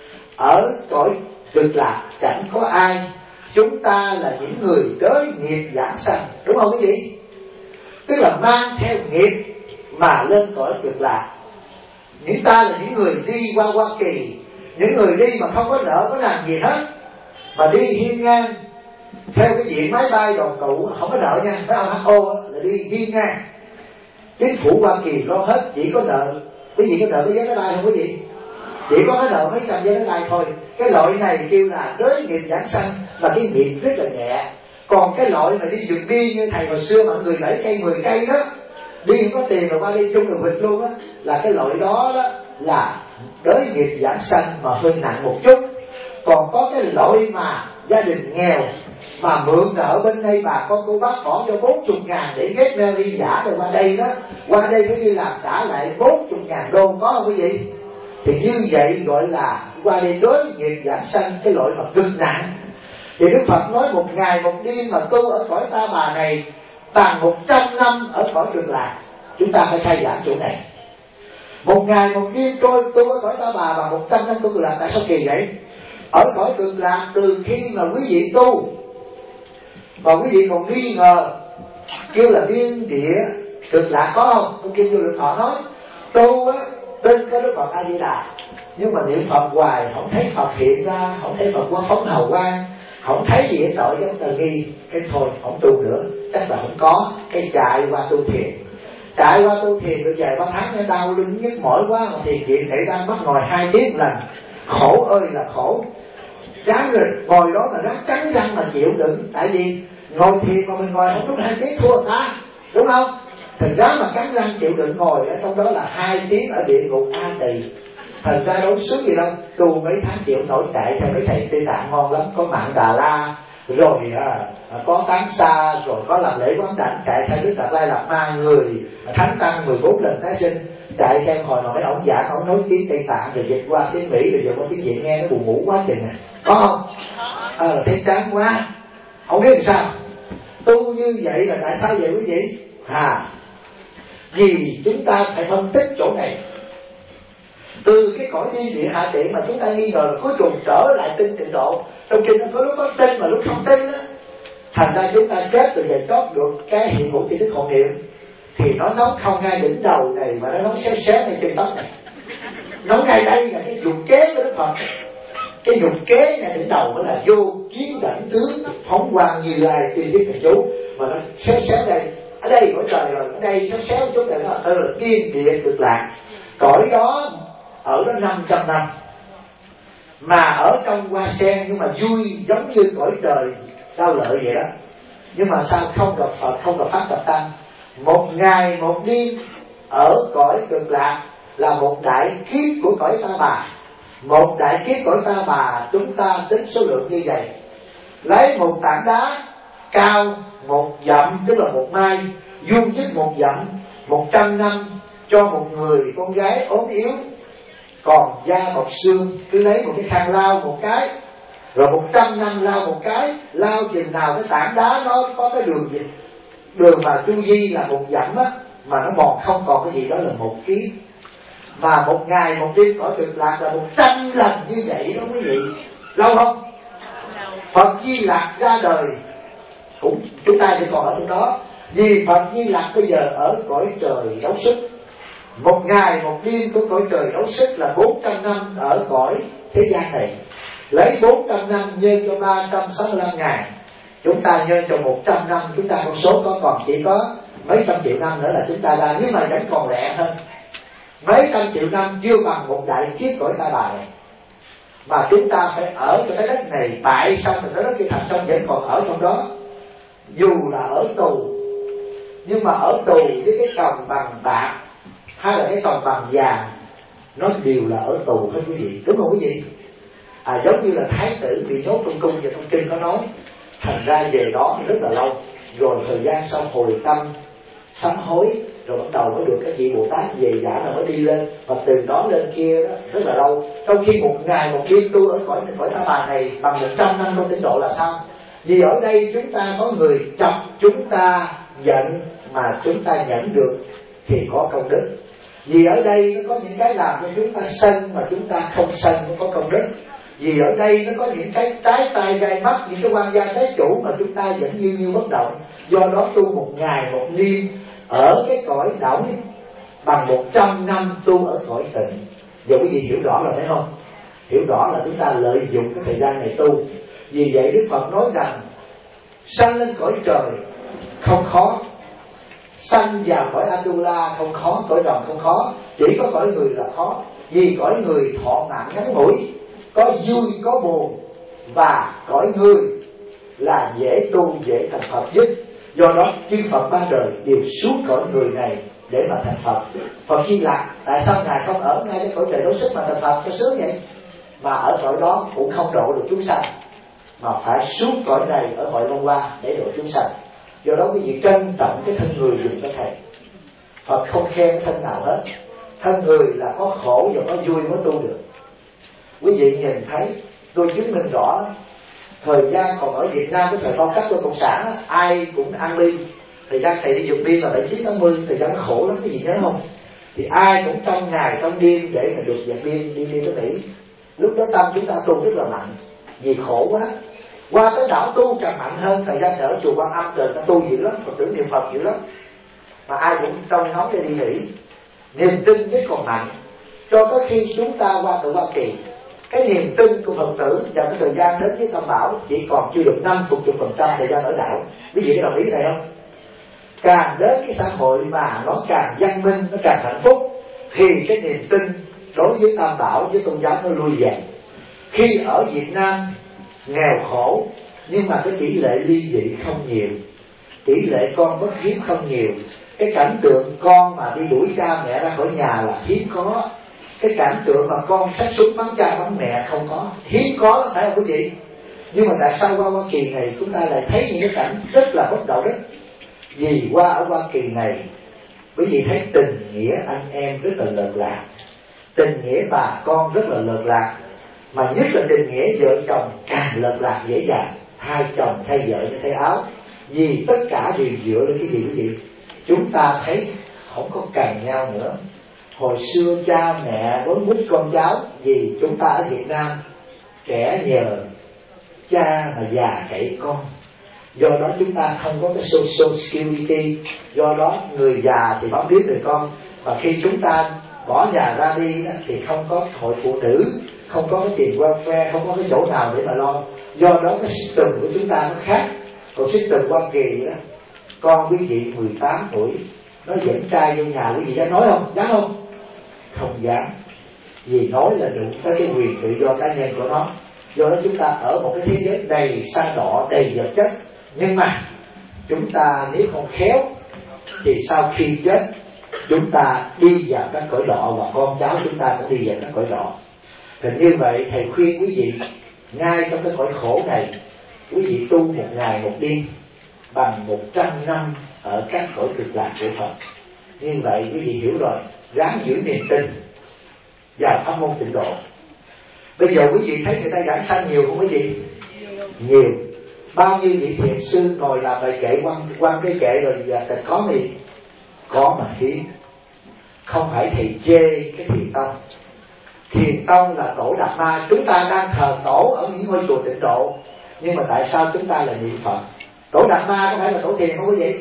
Ở cõi cực lạc chẳng có ai. Chúng ta là những người đới nghiệp giảng sanh, đúng không quý vị? Tức là mang theo nghiệp mà lên cõi cực lạc. Những ta là những người đi qua Hoa Kỳ, những người đi mà không có nợ có làm gì hết, mà đi hiên ngang theo cái diện máy bay đoàn tụ, không có nợ nha. Mấy ông HO là đi hiên ngang, chính phủ Hoa Kỳ lo hết, chỉ có nợ. Quý vị có nợ cái vé máy bay không quý vị? Chỉ có cái nợ mấy trăm vé máy bay thôi. Cái loại này kêu là đới nghiệp giảng sanh, mà cái nghiệp rất là nhẹ. Còn cái loại mà đi vượt biên như thầy hồi xưa mọi người 7 cây 10 cây đó, đi không có tiền rồi qua đi chung đường vịt luôn á, là cái loại đó đó là đới nghiệp giảng sanh mà hơi nặng một chút. Còn có cái loại mà gia đình nghèo mà mượn nợ bên đây bà con cô bác bỏ cho 40.000 để ghép Mary giả rồi qua đây đó, qua đây phải đi làm trả lại 40.000 đô, có không quý vị? Thì như vậy gọi là qua đây đối nghiệp giảng sanh, cái loại mà cực nặng. Thì Đức Phật nói một ngày một đêm mà tu ở cõi Ta Bà này bằng 100 năm ở cõi cực lạc. Chúng ta phải khai giảng chỗ này. Một ngày một đêm trôi tu ở cõi Ta Bà bằng 100 năm tu cực lạc. Tại sao kỳ vậy? Ở cõi cực lạc từ khi mà quý vị tu mà quý vị còn nghi ngờ kêu là biên địa cực lạc có không? Ông Kim Vô Lượng Thọ nói tu á tin có Đức Phật A Di Đà, nhưng mà niệm Phật hoài không thấy Phật hiện ra, không thấy Phật qua phóng hào quang, không thấy gì hết tội giống là nghi. Cái thôi không tu nữa, chắc là không có. Cái chạy qua tu thiền, chạy qua tu thiền được vài ba tháng nó đau lưng nhức mỏi quá, mà thiền viện để đang bắt ngồi 2 tiếng lần, khổ ơi là khổ. Ráng rồi ngồi đó mà ráng cắn răng mà chịu đựng. Tại vì ngồi thiền mà mình ngồi không đúng 2 tiếng thua người ta, đúng không? Thành ra mà cắn răng chịu đựng ngồi ở trong đó là 2 tiếng ở địa ngục A Tỳ. Thành ra đâu sướng gì đâu, tu mấy tháng chịu nổi. Chạy theo mấy thầy Tây Tạng ngon lắm, có Mạng Đà La, rồi có Tán Xa, rồi có làm lễ quán đảnh. Chạy theo Đức Đạt Lai Lạt Ma, người thánh tăng 14 lần tái sinh. Chạy theo hồi mà mấy ông giảng, ông nói tiếng Tây Tạng rồi dịch qua tiếng Mỹ, rồi giờ có tiếng Việt nghe nó buồn ngủ quá chừng này, có không? Thấy chán quá, không biết làm sao. Tu như vậy là tại sao vậy quý vị? Vì chúng ta phải phân tích chỗ này. Từ cái cõi thiên địa hạ tiện mà chúng ta nghi ngờ là cuối cùng trở lại tin tịnh độ. Trong kinh nó có lúc có tin mà lúc không tin đó. Thành ra chúng ta chết rồi về chót được cái hiện hữu tri thức hộ niệm, thì nó nóng không ngay đỉnh đầu này mà nó nóng xéo xéo ngay trên tóc này. Nóng ngay đây là cái dụng kế của Đức Phật. Cái dụng kế ngay đỉnh đầu mới là vô kiến đảnh tướng phóng quang Như Lai tuyên thiết thành chú, mà nó xéo xéo đây. Ở đây cõi trời rồi, ở đây xéo xéo chút này nó là tiên địa cực lạc. Cõi đó ở đó 500 năm, mà ở trong hoa sen nhưng mà vui giống như cõi trời đau lợi vậy đó. Nhưng mà sao không gặp Phật, không gặp Pháp gặp Tăng? Một ngày một đêm ở cõi cực lạc là một đại kiếp của cõi Ta Bà. Một đại kiếp cõi Ta Bà chúng ta tính số lượng như vậy. Lấy một tảng đá cao 1 dặm, tức là 1 mai, vuông vức 1 dặm, 100 năm cho một người con gái ốm yếu, còn da bọc xương, cứ lấy một cái khăn lau một cái, rồi 100 năm lau một cái, lau chừng nào cái tảng đá nó có cái đường gì, đường mà chu vi là 1 dặm á, mà nó mòn không còn cái gì, đó là 1 kiếp. Mà một ngày một đêm cõi cực lạc là 100 lần như vậy đó quý vị. Lâu không? Phật Di Lặc ra đời cũng chúng ta sẽ còn ở trong đó, vì Phật Di Lặc bây giờ ở cõi trời đấu sức. Một ngày một đêm của cõi trời đấu sức là 400 năm ở cõi thế gian này. Lấy 400 năm nhân cho 365 ngày, chúng ta nhân cho 100 năm, chúng ta con số có còn chỉ có mấy trăm triệu năm nữa là chúng ta ra, nhưng mà vẫn còn lẹ hơn. Mấy trăm triệu năm chưa bằng một đại kiếp cõi Ta Bà này. Mà chúng ta phải ở cho cái đất này bại xong rồi cái đất kia thành xong vẫn còn ở trong đó. Dù là ở tù, nhưng mà ở tù với cái còng bằng bạc hay là cái còng bằng vàng, nó đều là ở tù hết quý vị, đúng không quý vị? Giống như là thái tử bị nhốt trong cung, và trong kinh có nói, thành ra về đó rất là lâu, rồi thời gian sau hồi tâm sám hối, rồi bắt đầu mới được cái vị Bồ Tát về giả là mới đi lên, và từ đó lên kia đó rất là lâu. Trong khi một ngày một đêm tu ở cõi Ta Bà này bằng 100 năm trong tịnh độ là sao? Vì ở đây chúng ta có người chọc chúng ta giận mà chúng ta nhận được thì có công đức. Vì ở đây nó có những cái làm cho chúng ta sân mà chúng ta không sân cũng có công đức. Vì ở đây nó có những cái trái tay gai mắt, những cái quan gia trái chủ mà chúng ta vẫn như bất động. Do đó tu một ngày một đêm ở cái cõi động bằng 100 năm tu ở cõi tịnh. Giờ quý vị hiểu rõ rồi phải không? Hiểu rõ là chúng ta lợi dụng cái thời gian này tu. Vì vậy Đức Phật nói rằng sanh lên cõi trời không khó, sanh vào cõi Atula không khó, cõi rồng không khó, chỉ có cõi người là khó. Vì cõi người thọ mạng ngắn ngủi, có vui có buồn, và cõi người là dễ tu dễ thành Phật nhất. Do đó chư Phật ba đời đều xuống cõi người này để mà thành Phật. Phật Di Lặc tại sao ngài không ở ngay cái cõi trời đấu sức mà thành Phật cho sướng vậy? Mà ở cõi đó cũng không độ được chúng sanh, mà phải xuống cõi này ở hội Long Hoa để độ chúng sanh. Do đó quý vị trân trọng cái thân người dùng cho thầy. Phật không khen cái thân nào hết. Thân người là có khổ và có vui mới tu được. Quý vị nhìn thấy, tôi chứng minh rõ, thời gian còn ở Việt Nam cái thời bao cấp của cộng sản, ai cũng ăn đi. Thời gian thầy đi vượt biên là 79-80, thời gian nó khổ lắm, cái gì nhớ không? Thì ai cũng trong ngày trong đêm để mà được vượt biên đi tới Mỹ. Lúc đó tâm chúng ta tu rất là mạnh, vì khổ quá. Qua tới đảo tu càng mạnh hơn. Thời gian ở chùa Quan Âm trời ta tu dữ lắm, Phật tử niệm Phật dữ lắm, mà ai cũng trong ngóng để đi Mỹ. Niềm tin rất còn mạnh. Cho tới khi chúng ta qua từ Hoa Kỳ, cái niềm tin của Phật tử và cái thời gian đến với Tam Bảo chỉ còn chưa được 50% thời gian ở đảo. Quý vị có đồng ý thầy không? Càng đến cái xã hội mà nó càng văn minh, nó càng hạnh phúc, thì cái niềm tin đối với Tam Bảo, với tôn giáo nó lui dần. Khi ở Việt Nam nghèo khổ, nhưng mà cái tỷ lệ ly dị không nhiều, tỷ lệ con bất hiếu không nhiều. Cái cảnh tượng con mà đi đuổi cha mẹ ra khỏi nhà là hiếm có. Cái cảnh tượng mà con xách súng bắn cha bắn mẹ không có, hiếm có, phải không quý vị? Nhưng mà tại sao qua Hoa Kỳ này chúng ta lại thấy những cái cảnh rất là bất đạo đức? Vì qua ở Hoa Kỳ này quý vị thấy tình nghĩa anh em rất là lợt lạc, tình nghĩa bà con rất là lợt lạc, mà nhất là tình nghĩa vợ chồng càng lợt lạc dễ dàng. Thay chồng thay vợ như thay áo, vì tất cả đều dựa lên cái gì quý vị? Chúng ta thấy không có cần nhau nữa, Hồi xưa cha mẹ muốn bút con cháu, vì chúng ta ở Việt Nam trẻ nhờ cha mà già cậy con, do đó chúng ta không có cái social security, do đó người già thì bám biết người con, và khi chúng ta bỏ nhà ra đi thì không có hội phụ nữ, không có cái tiền welfare, không có cái chỗ nào để mà lo, do đó cái system của chúng ta nó khác. Còn system Hoa Kỳ đó, con quý vị 18 tuổi nó dẫn trai vô nhà, quý vị dám nói không? Dám không? Không dám, vì nói là đụng tới cái quyền tự do cá nhân của nó. Do đó chúng ta ở một cái thế giới đầy sa đọa, đầy vật chất. Nhưng mà chúng ta nếu không khéo thì sau khi chết chúng ta đi vào các cõi đọa, và con cháu chúng ta cũng đi vào các cõi đọa. Thì như vậy thầy khuyên quý vị, ngay trong cái cõi khổ này, quý vị tu một ngày một đêm bằng 100 năm ở các cõi cực lạc của Phật. Như vậy quý vị hiểu rồi, ráng giữ niềm tin vào pháp môn tịnh độ. Bây giờ quý vị thấy người ta giảng sanh nhiều không quý vị? Nhiều. Bao nhiêu vị thiền sư ngồi làm bài kệ, quăng cái kệ rồi giờ ta có gì? Có mà hiến. Không phải thầy chê cái thiền tông. Thiền tông là tổ Đạt Ma, chúng ta đang thờ tổ ở những ngôi chùa tịnh độ. Nhưng mà tại sao chúng ta là niệm Phật? Tổ Đạt Ma có phải là tổ thiền không quý vị?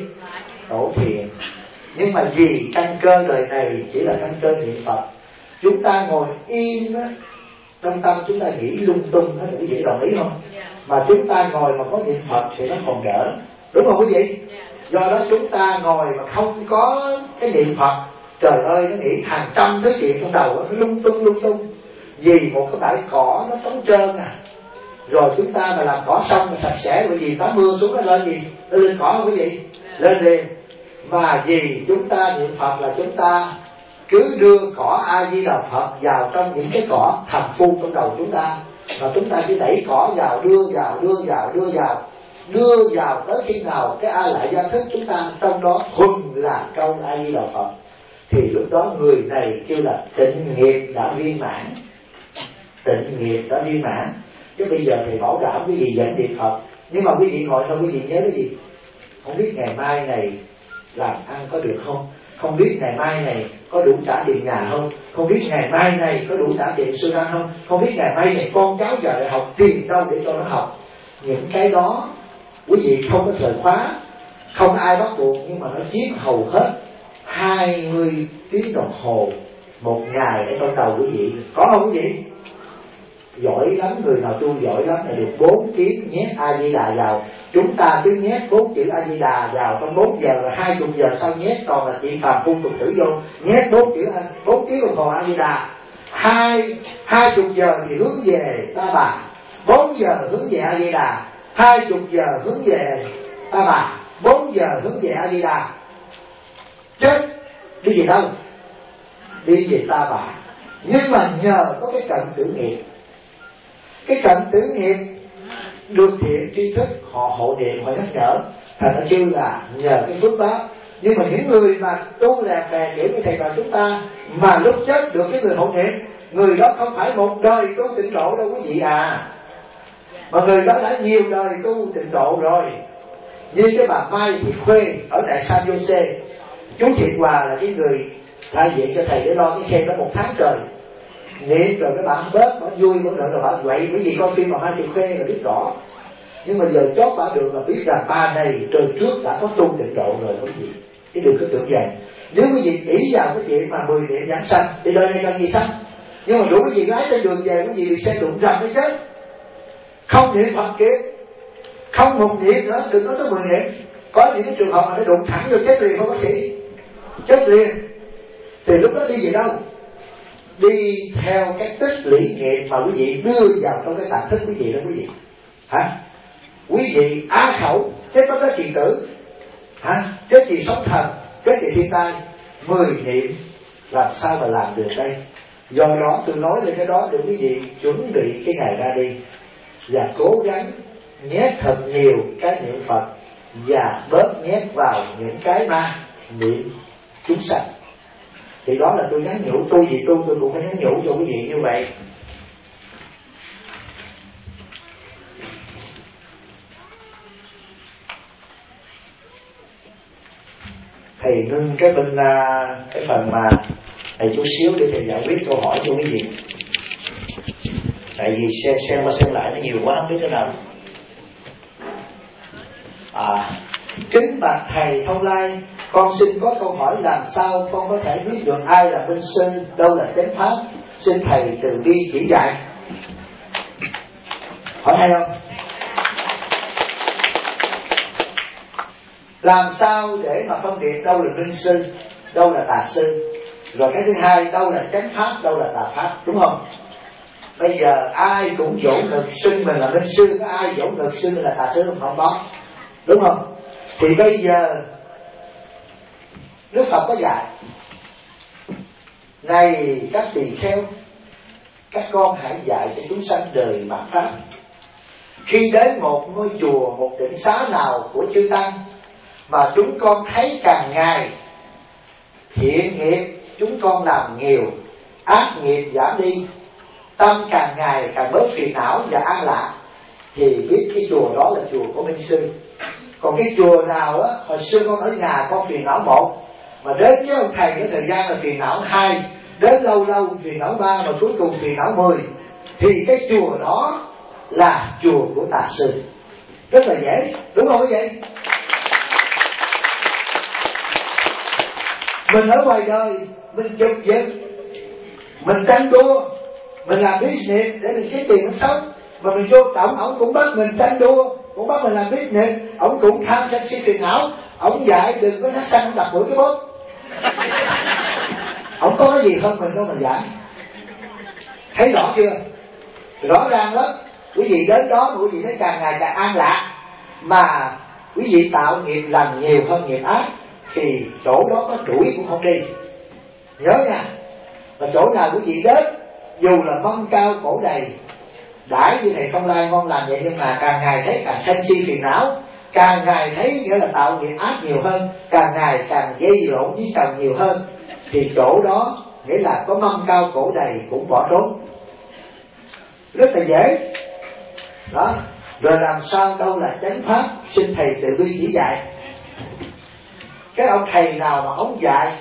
Tổ thiền. Nhưng mà vì căn cơ đời này chỉ là căn cơ niệm Phật, chúng ta ngồi yên đó, trong tâm chúng ta nghĩ lung tung, quý vị đồng ý không? Mà chúng ta ngồi mà có niệm Phật thì nó còn đỡ, đúng không quý vị? Do đó chúng ta ngồi mà không có cái niệm Phật, trời ơi, nó nghĩ hàng trăm thứ chuyện trong đầu, nó lung tung. Vì một cái bãi cỏ nó trống trơn à. Rồi chúng ta mà làm cỏ xong mà sạch sẽ, bởi vì nó mưa xuống nó lên gì? Nó lên cỏ không quý vị? Lên liền. Mà vì chúng ta niệm Phật là chúng ta cứ đưa cỏ A Di Đà Phật vào trong những cái cỏ thầm phu trong đầu chúng ta, mà chúng ta cứ đẩy cỏ vào, đưa vào tới khi nào cái A Lại Gia Thức chúng ta trong đó thuần là câu A Di Đà Phật, thì lúc đó người này kêu là tịnh nghiệp đã viên mãn. Tịnh nghiệp đã viên mãn. Chứ bây giờ thì bảo đảm quý vị dẫn niệm Phật, nhưng mà quý vị ngồi thôi, quý vị nhớ cái gì? Không biết ngày mai này làm ăn có được không? Không biết ngày mai này có đủ trả tiền nhà không? Không biết ngày mai này có đủ trả tiền sư răng không? Không biết ngày mai này con cháu giờ đại học tiền đâu để cho nó học? Những cái đó quý vị không có thời khóa, không ai bắt buộc, nhưng mà nó chiếm hầu hết 20 tiếng đồng hồ một ngày ở trong đầu quý vị. Có không quý vị? Giỏi lắm, người nào tu giỏi lắm là được 4 tiếng nhét A Di Đà vào. Chúng ta cứ nhét 4 chữ A Di Đà vào trong 4 giờ, rồi 20 giờ sau nhét còn là chuyện phàm phu tục tử vô. Nhét 4 tiếng đồng hồ A Di Đà. 20 giờ thì hướng về Ta Bà, 4 giờ hướng về A Di Đà, 20 giờ hướng về Ta Bà, 4 giờ hướng về A Di Đà. Chết đi về đâu? Đi về Ta Bà. Nhưng mà nhờ có cái cận tử nghiệp, cái cận tử nghiệp được thiện tri thức họ hộ niệm, họ nhắc nhở, thành ra kêu là nhờ cái phước báo. Nhưng mà những người mà tu lèn phè kiểu như thầy trò chúng ta mà lúc chết được cái người hộ niệm, người đó không phải một đời tu tịnh độ đâu quý vị à, mà người đó đã nhiều đời tu tịnh độ rồi. Như cái bà Mai Thị Khuê ở tại San Jose, chú Thiện Hòa là cái người đại diện cho thầy để lo cái khen đó 1 tháng trời. Niệm rồi cái bà bớt, bà vui, bà nữa rồi bà quậy, bởi vì coi phim bà Mai Thị Khuê là biết rõ. Nhưng mà giờ chót bà được là biết rằng bà này trời trước đã có tu tịnh độ rồi quý vị. Cái đừng có tưởng vậy. Nếu quý vị ý vào cái chuyện mà 10 niệm giảng sanh thì đời này cần gì sanh. Nhưng mà đủ quý vị lái trên đường về, quý vị bị xe đụng rầm mới chết. Không niệm Phật kịp, không một niệm nữa, đừng nói tới 10 niệm. Có những cái trường hợp mà nó đụng thẳng vô chết liền không bác sĩ, chết liền. Thì lúc đó đi về đâu? Đi theo cái tích lũy nghiệp mà quý vị đưa vào trong cái tạng thức quý vị đó quý vị. Hả? Quý vị á khẩu chết bất đắc kỳ tử, hả? Chết vì sóng thần, chết vì thiên tai. 10 niệm làm sao mà làm được đây? Do đó tôi nói lên cái đó để quý vị chuẩn bị cái ngày ra đi, và cố gắng nhét thật nhiều cái niệm Phật, và bớt nhét vào những cái ma niệm chúng sanh. Thì đó là tôi nhắn nhủ, tôi gì tôi cũng phải nhắn nhủ cho quý vị như vậy. Thầy ngưng cái phần mà Để chút xíu để thầy giải quyết câu hỏi cho quý vị. Tại vì xem qua xem lại nó nhiều quá không biết thế nào. Kính bạch thầy Thông Lai, con xin có câu hỏi làm sao con có thể biết được ai là minh sư, đâu là chánh pháp? Xin thầy từ bi chỉ dạy. Hỏi hay không? Làm sao để mà phân biệt đâu là minh sư, đâu là tà sư? Rồi cái thứ hai, đâu là chánh pháp, đâu là tà pháp, đúng không? Bây giờ ai cũng dỗ ngực xưng mình là minh sư, có ai dỗ ngực xưng mình là tà sư không? Không có, đúng không? Thì bây giờ Đức Phật có dạy: này các tỳ kheo, các con hãy dạy cho chúng sanh đời mạt pháp. Khi đến một ngôi chùa, một tỉnh xá nào của chư tăng mà chúng con thấy càng ngày thiện nghiệp chúng con làm nhiều, ác nghiệp giảm đi, tâm càng ngày càng bớt phiền não và an lạc, thì biết cái chùa đó là chùa của minh sư. Còn cái chùa nào á, hồi xưa con ở nhà con phiền não 1, mà đến với ông thầy cái thời gian là phiền não 2, đến lâu lâu phiền não 3, mà cuối cùng phiền não 10, thì cái chùa đó là chùa của tà sư. Rất là dễ, đúng không quý vị? Mình ở ngoài đời, mình chụp giật, mình tranh đua, mình làm business để mình kiếm tiền sống, mà mình vô trọng, ổng cũng bắt mình tranh đua, cũng bắt mình làm business, ổng cũng tham sân si phiền não, ổng dạy đừng có sát sanh, ổng đặt mũi cái bốt. Ổng có cái gì hơn mình đâu mà dạy. Thấy rõ chưa? Rõ ràng lắm. Quý vị đến đó quý vị thấy càng ngày càng an lạc, mà quý vị tạo nghiệp lành nhiều hơn nghiệp ác, thì chỗ đó có đuổi cũng không đi. Nhớ nha. Và chỗ nào quý vị đến, dù là mâm cao cổ đầy, đãi như thầy Thông Lai ngon lành vậy, nhưng mà càng ngày thấy càng sân si phiền não, càng ngày thấy nghĩa là tạo nghiệp ác nhiều hơn, càng ngày càng dây lộn với chồng nhiều hơn, thì chỗ đó nghĩa là có mâm cao cổ đầy cũng bỏ trốn. Rất là dễ. Đó. Rồi làm sao đâu là chánh pháp? Xin thầy từ bi chỉ dạy. Cái ông thầy nào mà ông dạy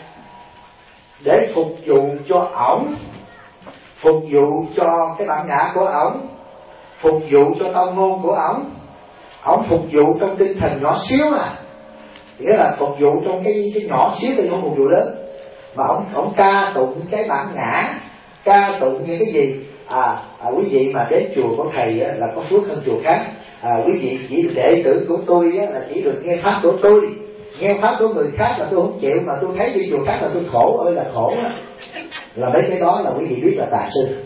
để phục vụ cho ổng, phục vụ cho cái bản ngã của ổng, phục vụ cho tông môn của ổng phục vụ trong tinh thần nhỏ xíu nghĩa là phục vụ trong cái nhỏ xíu thì không phục vụ lớn, mà ổng ca tụng cái bản ngã, ca tụng như cái gì? Quý vị mà đến chùa của thầy là có phước hơn chùa khác. Quý vị chỉ đệ tử của tôi là chỉ được nghe pháp của tôi, nghe pháp của người khác là tôi không chịu, mà tôi thấy đi chùa khác là tôi khổ ơi là khổ là mấy cái đó là quý vị biết là tà sư.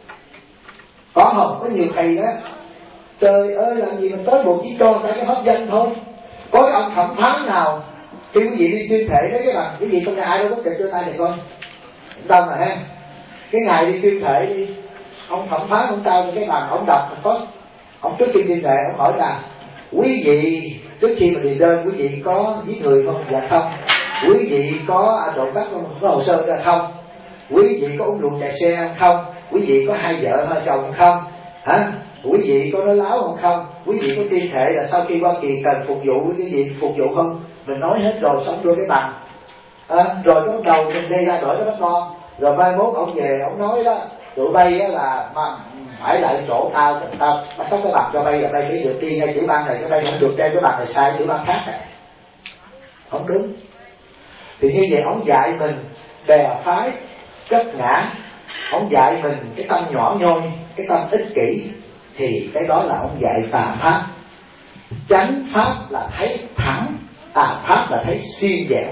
Có không? Có nhiều thầy đó, trời ơi làm gì mình tới buộc chỉ cho cái pháp danh thôi. Có cái ông thẩm phán nào khi quý vị đi tuyên thệ lấy cái bằng, quý vị không nghe ai đâu có kịch cho tay này coi đâu mà ha. Cái ngày đi tuyên thệ đi, ông thẩm phán ông trao cái bằng, ông đọc có, ông trước khi tuyên thệ ông hỏi là quý vị trước khi mà điền đơn quý vị có giết người không? Dạ không. Quý vị có trộm cắp không? Có hồ sơ ra không? Quý vị có uống rượu chạy xe không? Quý vị có hai vợ hai chồng không? Hả? Quý vị có nói láo không? Quý vị có tuyên thệ là sau khi qua kỳ cần phục vụ cái gì phục vụ không? Mình nói hết rồi xong đưa cái bằng. Rồi cái bắt đầu mình đi ra đổi cái bắt lo. Rồi mai mốt ông về ông nói đó, tụi bay là mà phải lại chỗ tao bắt có cái bằng cho bay, là bay mới được đi ngay chữ ban này, cái bay không được trên cái bằng này sai chữ ban khác không đúng. Thì như vậy ông dạy mình bè phái chấp ngã, ông dạy mình cái tâm nhỏ nhoi, cái tâm ích kỷ, thì cái đó là ông dạy tà pháp. Chánh pháp là thấy thẳng, tà pháp là thấy xiên dẹo.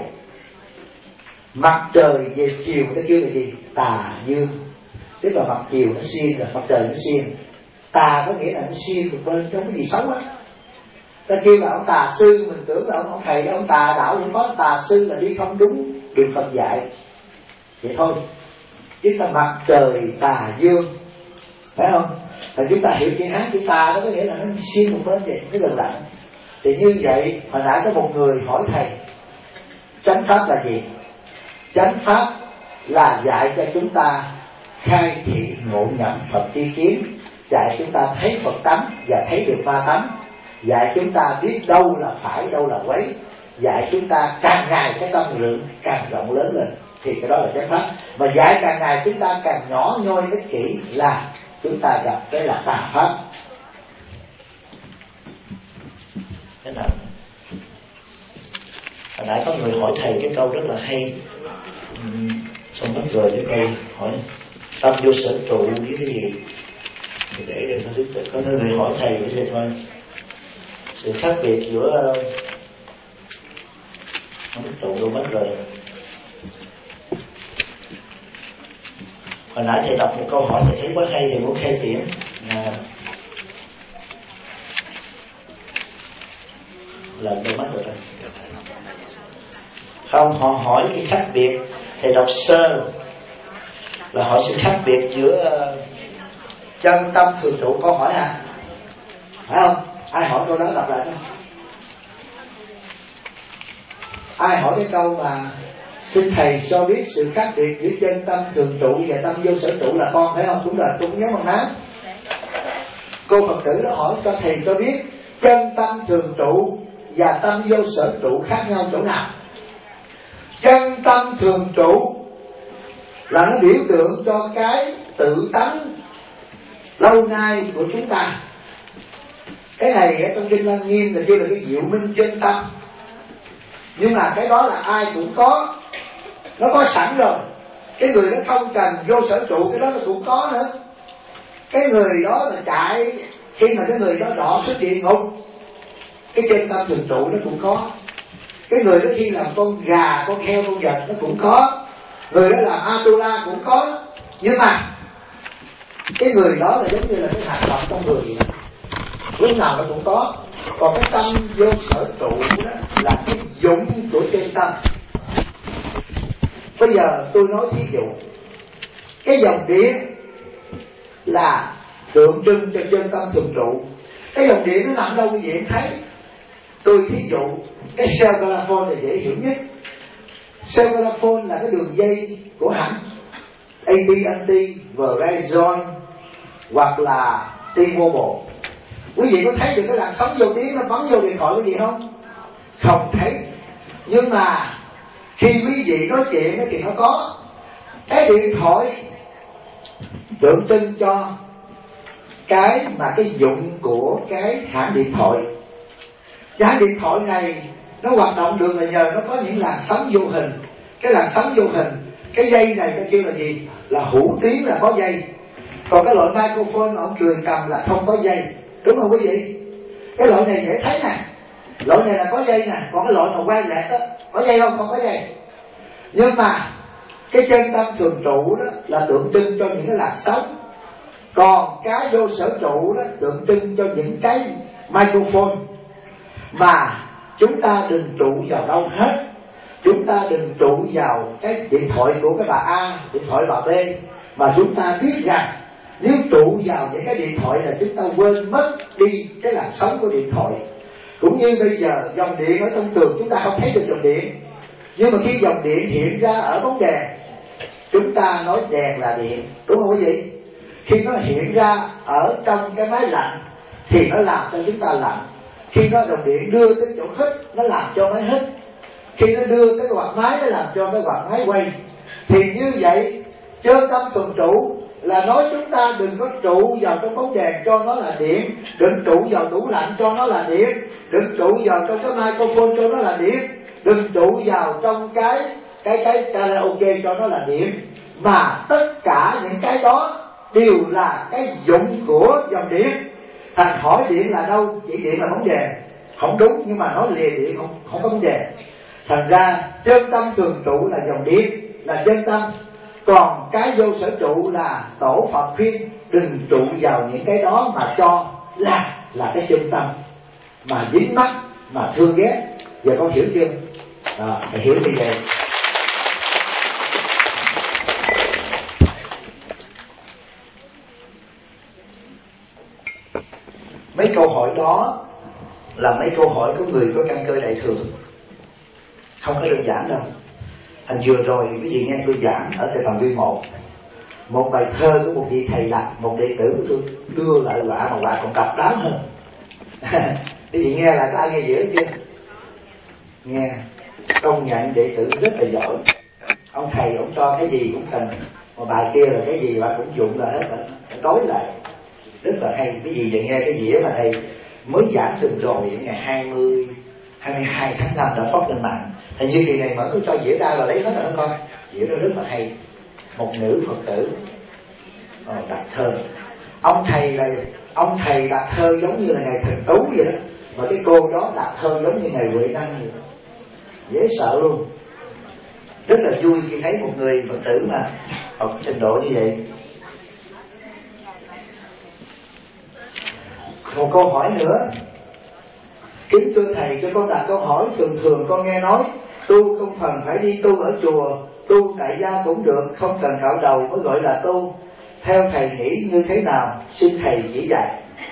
Mặt trời về chiều nó kêu là gì? Tà dương. Tức là mặt chiều nó xiên, rồi mặt trời nó xiên. Tà có nghĩa là nó xiên một bên trong cái gì xấu á. Ta kêu là ông tà sư, mình tưởng là ông thầy ông tà đạo, nhưng có tà sư là đi không đúng đường Phật dạy vậy thôi. Chứ ta mặt trời tà dương, phải không? Và chúng ta hiểu chữ Hán, chữ tà đó có nghĩa là nó xiên một bên vậy, cái gần lạnh. Thì như vậy hồi nãy có một người hỏi thầy chánh pháp là gì? Chánh pháp là dạy cho chúng ta khai thị ngộ nhận Phật tri kiến, dạy chúng ta thấy Phật tánh và thấy được ma tánh, dạy chúng ta biết đâu là phải đâu là quấy, dạy chúng ta càng ngày cái tâm lượng càng rộng lớn lên. thì cái đó là chánh pháp. Mà dạy càng ngày chúng ta càng nhỏ nhoi ích kỷ là chúng ta gặp cái là tà pháp. Thế nào? Hồi nãy có người hỏi thầy cái câu rất là hay, xong mất rồi cái câu hỏi tâm vô sở trụ với cái gì, thì để có người hỏi thầy cái gì thôi, sự khác biệt giữa không biết trụ đâu mất rồi. Hồi nãy thầy đọc một câu hỏi thầy thấy quá hay, thầy muốn khen tiễn. Lần đâu mất rồi. Không, họ hỏi cái khác biệt, thầy đọc sơ là hỏi sự khác biệt giữa chân tâm thường trụ. Câu hỏi hả? Phải không? Ai hỏi câu đó đọc lại không? Ai hỏi cái câu mà xin thầy cho biết sự khác biệt giữa chân tâm thường trụ và tâm vô sở trụ là con, phải không? Đúng rồi, tôi nhớ một má. Cô Phật tử đó hỏi cho thầy cho biết chân tâm thường trụ và tâm vô sở trụ khác nhau chỗ nào. Chân tâm thường trụ là nó biểu tượng cho cái tự tánh lâu nay của chúng ta. Cái này ở trong Kinh Lăng Nghiêm là kêu là cái diệu minh chân tâm. Nhưng mà cái đó là ai cũng có, nó có sẵn rồi. Cái người nó không cần vô sở trụ, cái đó nó cũng có nữa. Cái người đó là chạy, khi mà cái người đó đọa xuất địa ngục, cái chân tâm thường trụ nó cũng có. Cái người đó khi làm con gà, con heo, con vịt nó cũng có. Người đó làm Atula cũng có. Nhưng mà cái người đó là giống như là cái hạt độc trong người vậy, lúc nào nó cũng có. Còn cái tâm vô sở trụ đó là cái dụng của chân tâm. Bây giờ tôi nói ví dụ, cái dòng điện là tượng trưng cho chân tâm thường trụ. Cái dòng điện nó nằm đâu quý vị em thấy? Tôi ví dụ cái cell telephone là dễ hiểu nhất. Cell telephone là cái đường dây của hãng AT&T, Verizon hoặc là T-Mobile. Quý vị có thấy được cái làn sóng vô tiếng nó bắn vô điện thoại quý vị không? Không thấy. Nhưng mà khi quý vị nói chuyện thì nó có. Cái điện thoại tượng trưng cho cái mà cái dụng của cái hãng điện thoại. Cái hãng điện thoại này nó hoạt động được là nhờ nó có những làn sóng vô hình. Cái làn sóng vô hình, cái dây này ta kêu là gì? Là hữu tuyến, là có dây. Còn cái loại microphone mà ông cười cầm là không có dây. Đúng không quý vị? Cái loại này dễ thấy nè, loại này là có dây nè. Còn cái loại mà quay lẹt đó, có dây không? Không có dây. Nhưng mà cái chân tâm thường trụ đó là tượng trưng cho những cái làn sóng. Còn cái vô sở trụ đó tượng trưng cho những cái microphone. Mà chúng ta đừng trụ vào đâu hết. Chúng ta đừng trụ vào cái điện thoại của cái bà A, điện thoại bà B. Mà chúng ta biết rằng nếu trụ vào những cái điện thoại là chúng ta quên mất đi cái làn sóng của điện thoại. Cũng như bây giờ dòng điện ở trong tường chúng ta không thấy được dòng điện. Nhưng mà khi dòng điện hiện ra ở bóng đèn, chúng ta nói đèn là điện. Đúng không quý vị? Khi nó hiện ra ở trong cái máy lạnh thì nó làm cho chúng ta lạnh. Khi nó dòng điện đưa tới chỗ hít, nó làm cho máy hít. Khi nó đưa tới quạt máy, nó làm cho cái quạt máy quay. Thì như vậy chân tâm thường trụ là nói chúng ta đừng có trụ vào trong bóng đèn cho nó là điện, đừng trụ vào tủ lạnh cho nó là điện, đừng trụ vào trong cái microphone cho nó là điện, đừng trụ vào trong cái karaoke cho nó là điện. Mà tất cả những cái đó đều là cái dụng của dòng điện. Thành hỏi điện là đâu? Chỉ điện là bóng đèn. Không đúng, nhưng mà nói lìa điện không có bóng đèn. Thành ra chân tâm thường trụ là dòng điện, là chân tâm. Còn cái vô sở trụ là tổ Phật khuyên đừng trụ vào những cái đó mà cho là cái chân tâm, mà dính mắc, mà thương ghét. Giờ con hiểu chưa? Phải hiểu như vậy. Mấy câu hỏi đó là mấy câu hỏi của người có căn cơ đại thừa, không có đơn giản đâu. Thành vừa rồi quý vị nghe tôi giảng ở Thầy Phạm Vi 1, một bài thơ của một vị thầy lạc, một đệ tử của tôi đưa lại quả, mà quả còn độc đáo hơn. Quý vị nghe lại có ai nghe dễ chưa? Nghe, công nhận đệ tử rất là giỏi. Ông thầy ông cho cái gì cũng cần, mà bài kia là cái gì bạn cũng dụng là hết, bạn đối lại rất là hay. Cái gì vậy nghe cái dĩa mà thầy mới giảng từng rồi ngày 22 tháng 5 đã post lên mạng. Hình như kỳ này mở cứ cho dĩa ra và lấy hết rồi đó coi. Dĩa đó rất là hay. Một nữ Phật tử đặt thơ. Ông thầy đặt thơ giống như là ngày Thần Tú vậy đó, mà cái cô đó đặt thơ giống như ngày Huệ Năng vậy đó. Dễ sợ luôn. Rất là vui khi thấy một người Phật tử mà học trình độ như vậy. Một câu hỏi nữa. Kính thưa thầy, cho con đặt câu hỏi. Thường con nghe nói tu không phần phải đi tu ở chùa, tu tại gia cũng được, không cần cạo đầu mới gọi là tu. Theo thầy nghĩ như thế nào? Xin thầy chỉ dạy.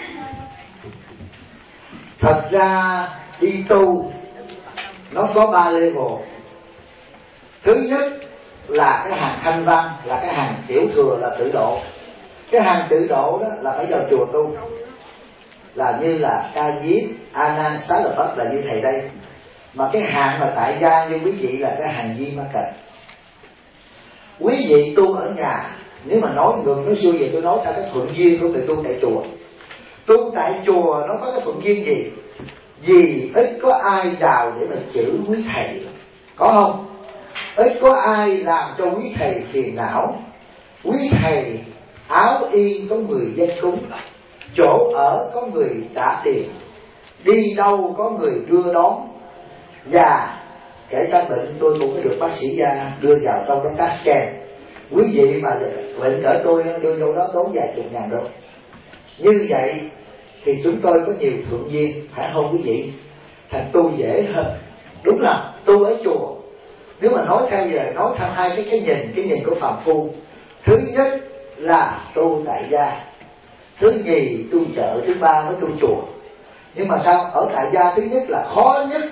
Thật ra đi tu nó có 3 level. Thứ nhất là cái hàng thanh văn, là cái hàng tiểu thừa, là tự độ. Cái hàng tự độ đó là phải vào chùa tu, là như là Ca Diếp, A Nan, Xá Lợi Phất, là như thầy đây. Mà cái hàng mà tại gia như quý vị là cái hàng Di Ma Cật. Quý vị tu ở nhà, nếu mà nói ngược nói xuôi vậy tôi nói theo cái thuận duyên của người tu tại chùa. Tu tại chùa nó có cái thuận duyên gì? Vì ít có ai vào để mà chữ quý thầy, có không? Ít có ai làm cho quý thầy phiền não. Quý thầy áo y có người dân cúng, chỗ ở có người trả tiền, đi đâu có người đưa đón. Và kể cả bệnh tôi cũng có được bác sĩ gia đưa vào trong đó cắt scan. Quý vị mà bệnh cỡ tôi đưa vô đó tốn vài chục ngàn đô. Như vậy thì chúng tôi có nhiều thuận duyên, phải không quý vị? Thành tu dễ hơn. Đúng là tu ở chùa, nếu mà nói theo hai cái nhìn của phàm phu. Thứ nhất là tu tại gia, thứ nhì tu chợ, thứ ba mới tu chùa. Nhưng mà sao? Ở tại gia thứ nhất là khó nhất.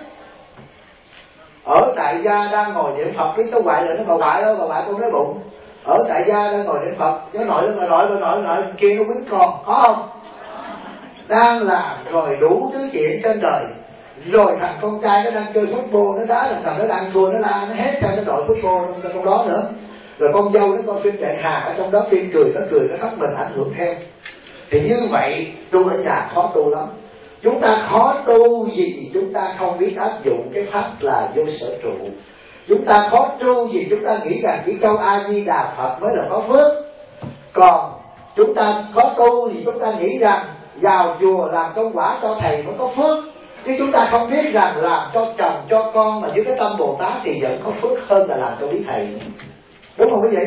Ở tại gia đang ngồi niệm Phật, cái số quại là nó bà ngoại đó, bà ngoại con nói bụng. Ở tại gia đang ngồi niệm Phật, cái nội kia nó quýnh con, có không? Đang làm rồi đủ thứ chuyện trên đời. Rồi thằng con trai nó đang chơi football, nó đá thằng nó đang thua, nó la, nó hét theo nó đội football trong đó nữa. Rồi con dâu nó coi phim chạy hà ở trong đó, phim cười nó khóc, mình ảnh hưởng theo. Thì như vậy tu ở nhà khó tu lắm. Chúng ta khó tu vì chúng ta không biết áp dụng cái pháp là vô sở trụ. Chúng ta khó tu vì chúng ta nghĩ rằng chỉ câu A Di Đà Phật mới là có phước. Còn chúng ta khó tu vì chúng ta nghĩ rằng vào chùa làm công quả cho thầy mới có phước. Chứ chúng ta không biết rằng làm cho chồng cho con mà với cái tâm Bồ Tát thì vẫn có phước hơn là làm cho quý thầy. Đúng không quý vị?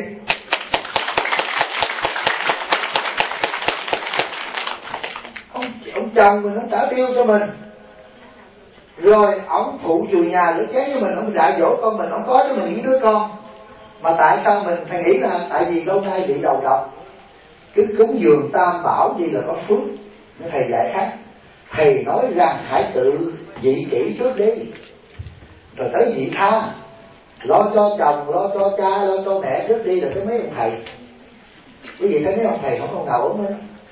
Ông chồng mình ông trả tiêu cho mình, rồi ông phụ chùi nhà rửa chén cho mình, ông dạy dỗ con mình, ông có cho mình những đứa con. Mà tại sao mình phải nghĩ là tại vì lâu nay bị đầu độc, cứ cúng dường Tam Bảo đi là có phước. Nên thầy dạy khác. Thầy nói rằng hãy tự vị kỷ trước đi, rồi tới vị tha. Lo cho chồng, lo cho cha, lo cho mẹ trước đi, rồi tới mấy ông thầy. Quý vị thấy mấy ông thầy không ông nào ốm hết.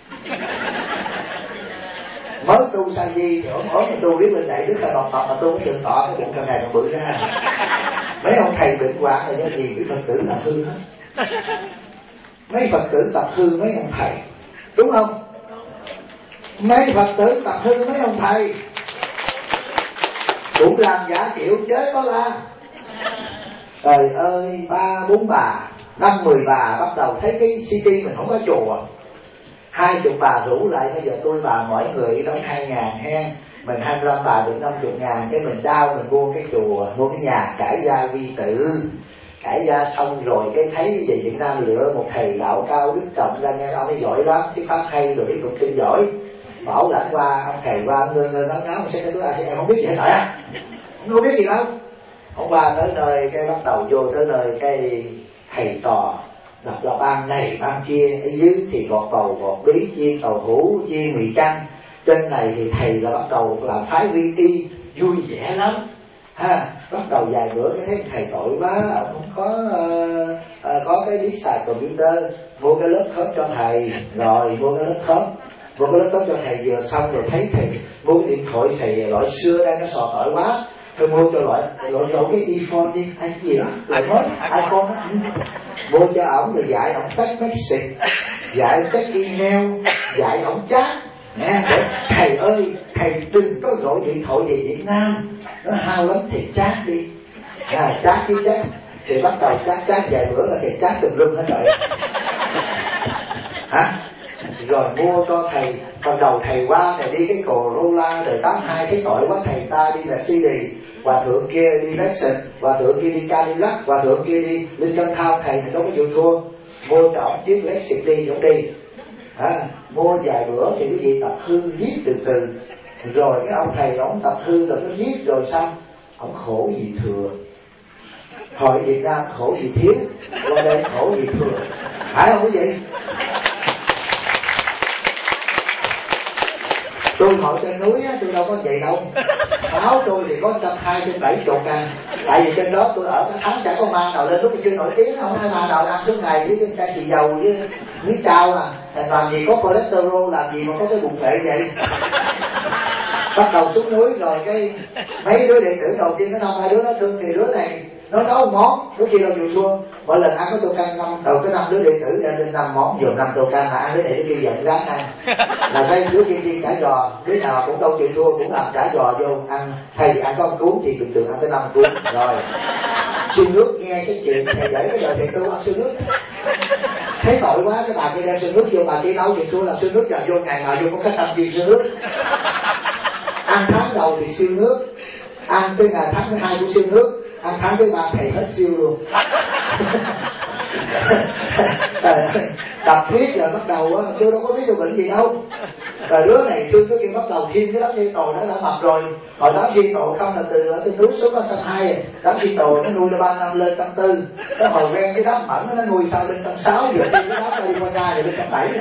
Mới tu sa di thì ốm mà tu biết bên đại đức là bọc mà tu cái dựng tọ cái bụng càng ngày càng bự ra. Mấy ông thầy bệnh hoạn là do gì? Cái Phật tử tập hư hết. Mấy Phật tử tập hư mấy ông thầy, đúng không? Mấy Phật tử tập hư mấy ông thầy, cũng làm giả kiểu chết có la. Trời ơi, 3, 4 bà, 5, 10 bà bắt đầu thấy cái city mình không có chùa. 20 bà rủ lại, bây giờ tôi bà mỗi người đóng 2.000 hen, mình 25 bà được 50.000, cái mình đau mình mua cái chùa, mua cái nhà cải gia vi tự. Cải gia xong rồi cái thấy về Việt Nam lựa một thầy đạo cao đức trọng ra, nghe ông ấy giỏi lắm, chứ pháp hay rồi biết cũng kinh giỏi. Bảo lãnh qua, ông thầy qua ngơ ngáo ông sẽ tôi em không biết gì hết rồi á, không biết gì đâu. Ông qua tới nơi cái bắt đầu vô tới nơi cái thầy trò đọc là ban này ban kia, ở dưới thì gọt bầu gọt bí, chiên tàu hũ, chiên mì căng. Trên này thì thầy là bắt đầu làm phái vi y, vui vẻ lắm ha. Bắt đầu vài bữa cái thấy thầy tội quá, ông không có cái biết xài computer, mua cái lớp khớp cho thầy, rồi mua cái lớp khớp cho thầy vừa xong rồi thấy thầy mua cái điện thoại thầy loại xưa đây nó sò tội quá, Tôi mua cho loại cái iPhone đi, hay gì đó, mới iPhone đó. Mua cho ổng rồi dạy ổng cách message, dạy ổng cách email, dạy ổng chat. Để thầy ơi, thầy đừng có gọi điện thoại về Việt Nam, nó hao lắm, thầy chat đi. Chat chứ chat. Thì bắt đầu chat vài bữa là thầy chat tùm lum hết rồi. Rồi mua cho thầy, ban đầu thầy qua thầy đi cái Corolla đời 82 thấy tội quá, thầy ta đi Mercedes, hòa thượng kia đi Lexus, hòa thượng kia đi Cadillac, hòa thượng kia đi Lincoln Town, thầy mình đâu có chịu thua, mua cho ổng chiếc Lexus đi ổng đi. Mua vài bữa thì cái gì tập hư viết từ từ, rồi cái ông thầy ổng tập hư rồi cái viết rồi xong, ổng khổ gì thừa. Hỏi Việt Nam khổ gì thiếu, qua đây khổ gì thừa, phải không quý vị? Tôi ngồi trên núi á, tôi đâu có vậy đâu. Áo tôi thì có 120-170 ngàn. Tại vì trên đó tôi ở cái tháng chả có ma nào lên, lúc chưa nổi tiếng không ai ma nào ăn suốt ngày với cái xì dầu với miếng chao à. Làm gì có cholesterol, làm gì mà có cái bụng phệ vậy. Bắt đầu xuống núi rồi cái mấy đứa đệ tử đầu tiên nó năm hai đứa nó thương thì đứa này nó nấu món, đứa kia đâu chịu thua. Mỗi lần ăn có tô canh đầu cái 5 đứa đệ tử đem lên 5 món, vừa 5 tô canh mà ăn đứa này đứa kia giận ráng ăn. Là cái đứa kia chiên chả giò, đứa nào cũng đâu chịu thua cũng làm chả giò vô ăn. Thầy ăn có 1 cuốn thì bình thường ăn tới 5 cuốn. Rồi siêu nước nghe cái chuyện thầy dạy cái đời thầy tu ăn siêu nước. Thấy tội quá, cái bà kia đem siêu nước vô, bà kia nấu chuyện thua làm siêu nước, giờ vô ngày nào vô có cách 5 viên siêu nước. Ăn tháng đầu thì siêu nước, ăn tới ngày tháng thứ 2 cũng siêu nước, ăn tháng thứ 3 thầy hết siêu luôn. Tập viết rồi bắt đầu á, tôi đâu có biết được bệnh gì đâu. Rồi đứa này thương cái kia bắt đầu thiên cái đám thiên tồi nó đã mập rồi. Hồi đám thiên tồi không là từ ở trên núi xuống 120, đám thiên tồi nó nuôi 3 năm lên 140. Cái hồi quen cái đám mẫn nó nuôi sao lên 160, giờ cái đám đi qua nhà rồi lên 170.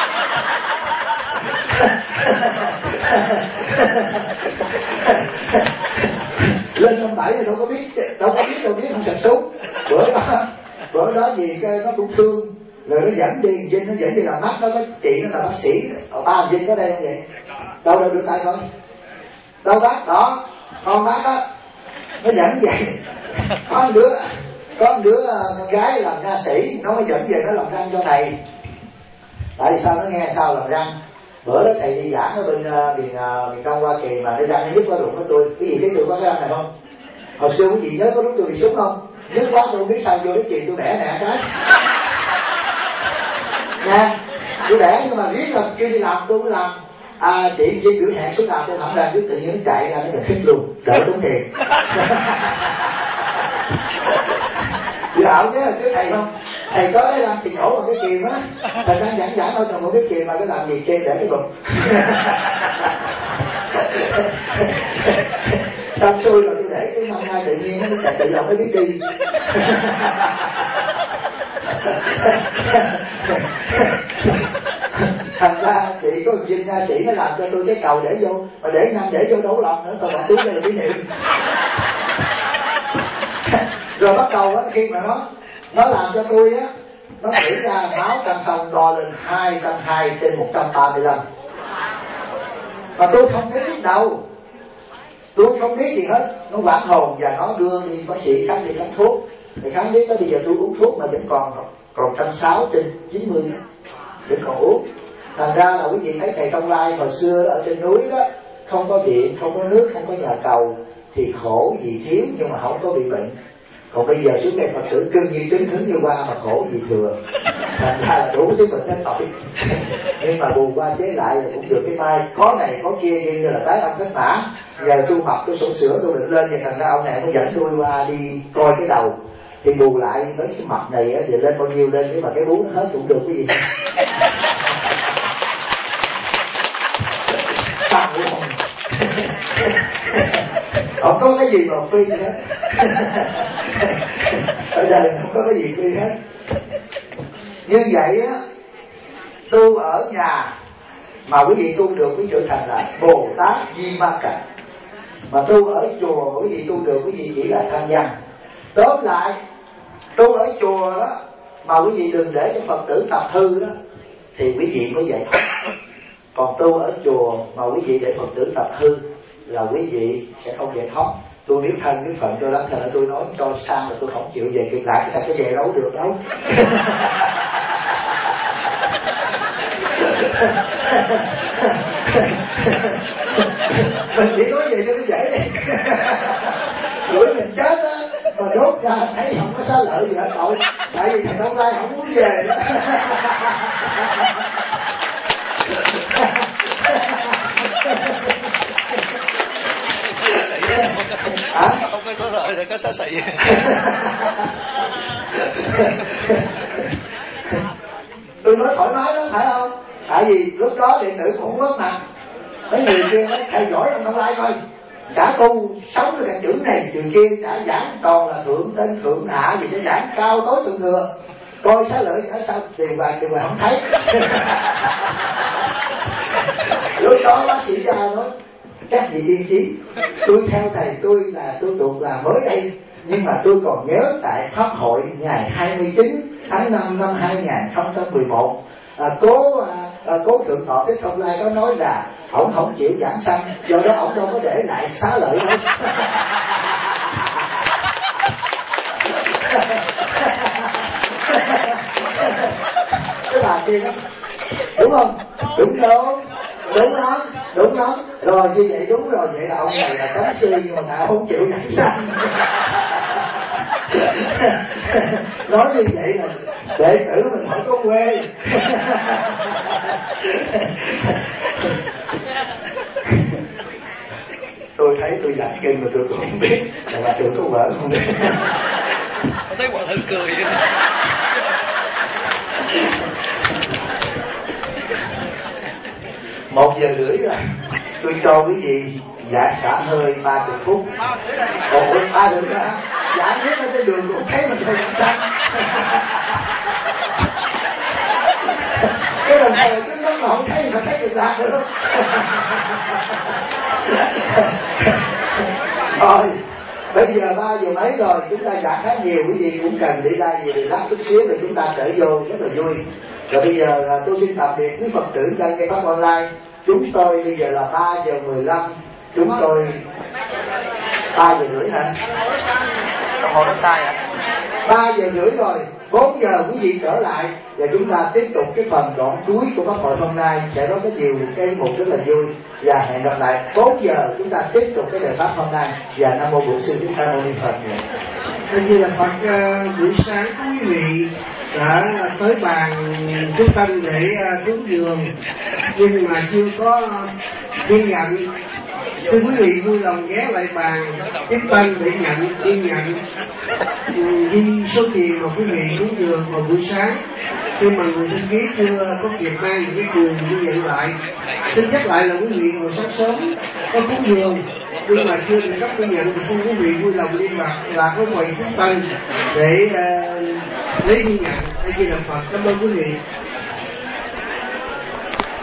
Lên 170 thì đâu có biết không sạch súng. Bữa đó gì cái nó cũng thương, rồi nó dẫn đi Vinh, nó dẫn đi làm mắt, nó có chị nó là bác sĩ. Ba Vinh có đây không vậy? Đâu đưa tay coi. Đâu bác đó, con bác đó, nó dẫn vậy. Có một đứa con gái làm ca sĩ, nó mới dẫn về nó làm răng cho thầy. Tại vì sao nó nghe sao làm răng? Bữa đó thầy đi giảng ở bên miền Đông Hoa Kỳ mà nó răng nó dứt quá rụng của tôi. Cái gì thấy tôi có cái răng này không? Hồi xưa quý vị nhớ có lúc tôi bị súng không? Dứt quá tôi không biết sao vô cái chuyện tôi bẻ nè cái. Nè, tôi bẻ nhưng mà biết là kêu đi làm tôi cũng làm. Chị biểu hẹn xuống làm tôi thẳng ra biết tự nhiên nó chạy ra nó gần khích luôn, đỡ tốn tiền. Chị ảo nhớ là cái thầy không? Thầy có cái làm thì nhổ bằng cái kìm á. Thầy đang giảng thôi còn một cái kìm mà cái làm gì kê để cái bụng. Xong xuôi rồi tôi để cái năm nay tự nhiên nó chạy tự lòng nó biết đi. Thành ra chị có một Vinh nha sĩ nó làm cho tôi cái cầu để vô, mà để năm để vô đấu lòng nữa thôi bạn túi đây là kỷ niệm. Rồi bắt đầu á, khi mà nó làm cho tôi á, nó nghĩ ra máu căng xong đo lên 220/135. Mà tôi không thấy biết đâu, tôi không biết gì hết. Nó hoảng hồn và nó đưa đi bác sĩ khám đi khám thuốc. Thì khám biết đó bây giờ tôi uống thuốc mà vẫn còn 160/90 vẫn còn uống. Thành ra là quý vị thấy thầy Tông Lai hồi xưa ở trên núi đó, không có điện, không có nước, không có nhà cầu thì khổ gì thiếu nhưng mà không có bị bệnh. Còn bây giờ xuống đây Phật tử cưng như trứng cứng như hoa mà khổ gì thừa. Thành ra là đủ thứ bệnh hết tội. Nhưng mà bù qua chế lại là cũng được cái mai. Có này có kia như là tái âm thất mã. Giờ tôi mập tôi sổ sữa tôi định lên. Thì thành ra ông này mới dẫn tôi qua đi coi cái đầu. Thì bù lại với cái mập này á, thì lên bao nhiêu lên. Nhưng mà cái bú nó hết cũng được cái gì. Không có cái gì mà free hết. Ở đây không có cái gì free hết. Như vậy á, tu ở nhà mà quý vị tu được quý vị trở thành là Bồ Tát Di Ma Cật. Mà tu ở chùa mà quý vị tu được quý vị chỉ là tham văn. Tóm lại, tu ở chùa đó mà quý vị đừng để cho Phật tử tập hư đó thì quý vị có giải thoát. Còn tu ở chùa mà quý vị để Phật tử tập hư là quý vị sẽ không giải thoát. tôi biết thân biết phận tôi lắm, thành ra tôi nói cho sang là tôi không chịu về Cực Lạc, cái về đâu được đâu. Mình chỉ nói vậy cho nó dễ đi. Đuổi mình chết á mà đốt ra thấy không có xá lợi gì hết cậu, tại vì thằng Đông Lai không muốn về đó. Không có lợi thì có xá xị. Tôi nói thoải mái đó phải không? Tại vì lúc đó đệ tử cũng mất mặt, mấy người kia nói theo dõi ông Đông Lai coi, cả tu sống với cái chữ này chữ kia, đã giảng còn là thượng tên thượng hạ gì cho giảng cao tối thượng thừa, coi xá lợi ở sao tiền vàng không thấy. Lúc đó bác sĩ ra nói các vị tiên trí, tôi theo thầy tôi là tôi thuộc là mới đây, nhưng mà tôi còn nhớ tại pháp hội ngày 29 tháng 5 năm 2011, cố thượng tọa Thích Công Lai có nói là ổng không chịu giảng sanh, do đó ổng đâu có để lại xá lợi đâu. Cái bà kia đó, đúng không? Đúng không? Đúng không? Rồi như vậy đúng rồi, vậy là ông này là tánh sư nhưng mà ngài không chịu giảng sanh. Nói như vậy là đệ tử mình không có quê. Tôi thấy tôi giảng kinh mà tôi cũng không biết là tôi có vợ không biết. Tôi thấy quả thân cười. Một giờ rưỡi rồi, tôi cho quý vị dạ xả hơi 30 phút. Ủa 3 rưỡi hả? Dạ nếu ở trên đường cũng thấy mình không xanh. Cái lần này cứ nói mà không thấy mà thấy được lạc nữa. Rồi bây giờ 3 giờ mấy rồi, chúng ta giảng khá nhiều, quý vị cũng cần đi ra gì để lát chút xíu rồi chúng ta trở vô rất là vui. Rồi bây giờ tôi xin tạm biệt quý Phật tử trên cái pháp online. Chúng tôi bây giờ là 3 giờ 15, chúng tôi 3 giờ rưỡi hả? Đồng hồ nó sai hả? 3 giờ rưỡi rồi, 4 giờ quý vị trở lại và chúng ta tiếp tục cái phần đoạn cuối của pháp hội hôm nay, sẽ có nhiều cái mục rất là vui. Và hẹn gặp lại 4 giờ chúng ta tiếp tục cái đề pháp hôm nay. Và Nam Mô Bổn Sư Thích Ca Mâu Ni Phật. Như là Phật, buổi sáng quý vị đã tới bàn chúng tân để cúng dường nhưng mà chưa có biên nhận. Xin quý vị vui lòng ghé lại bàn tiếp tân để biên nhận ghi số tiền mà quý vị cúng dường vào buổi sáng. Nhưng mà người sinh ký chưa có kịp mang những cái quyền ghi nhận lại. Xin nhắc lại là quý vị hồi sáng sớm có cúng dường nhưng mà chưa được cấp ghi nhận thì xin quý vị vui lòng liên lạc với quầy tiếp tân để lấy ghi nhận. Đây chỉ là Phật. Cảm ơn quý vị.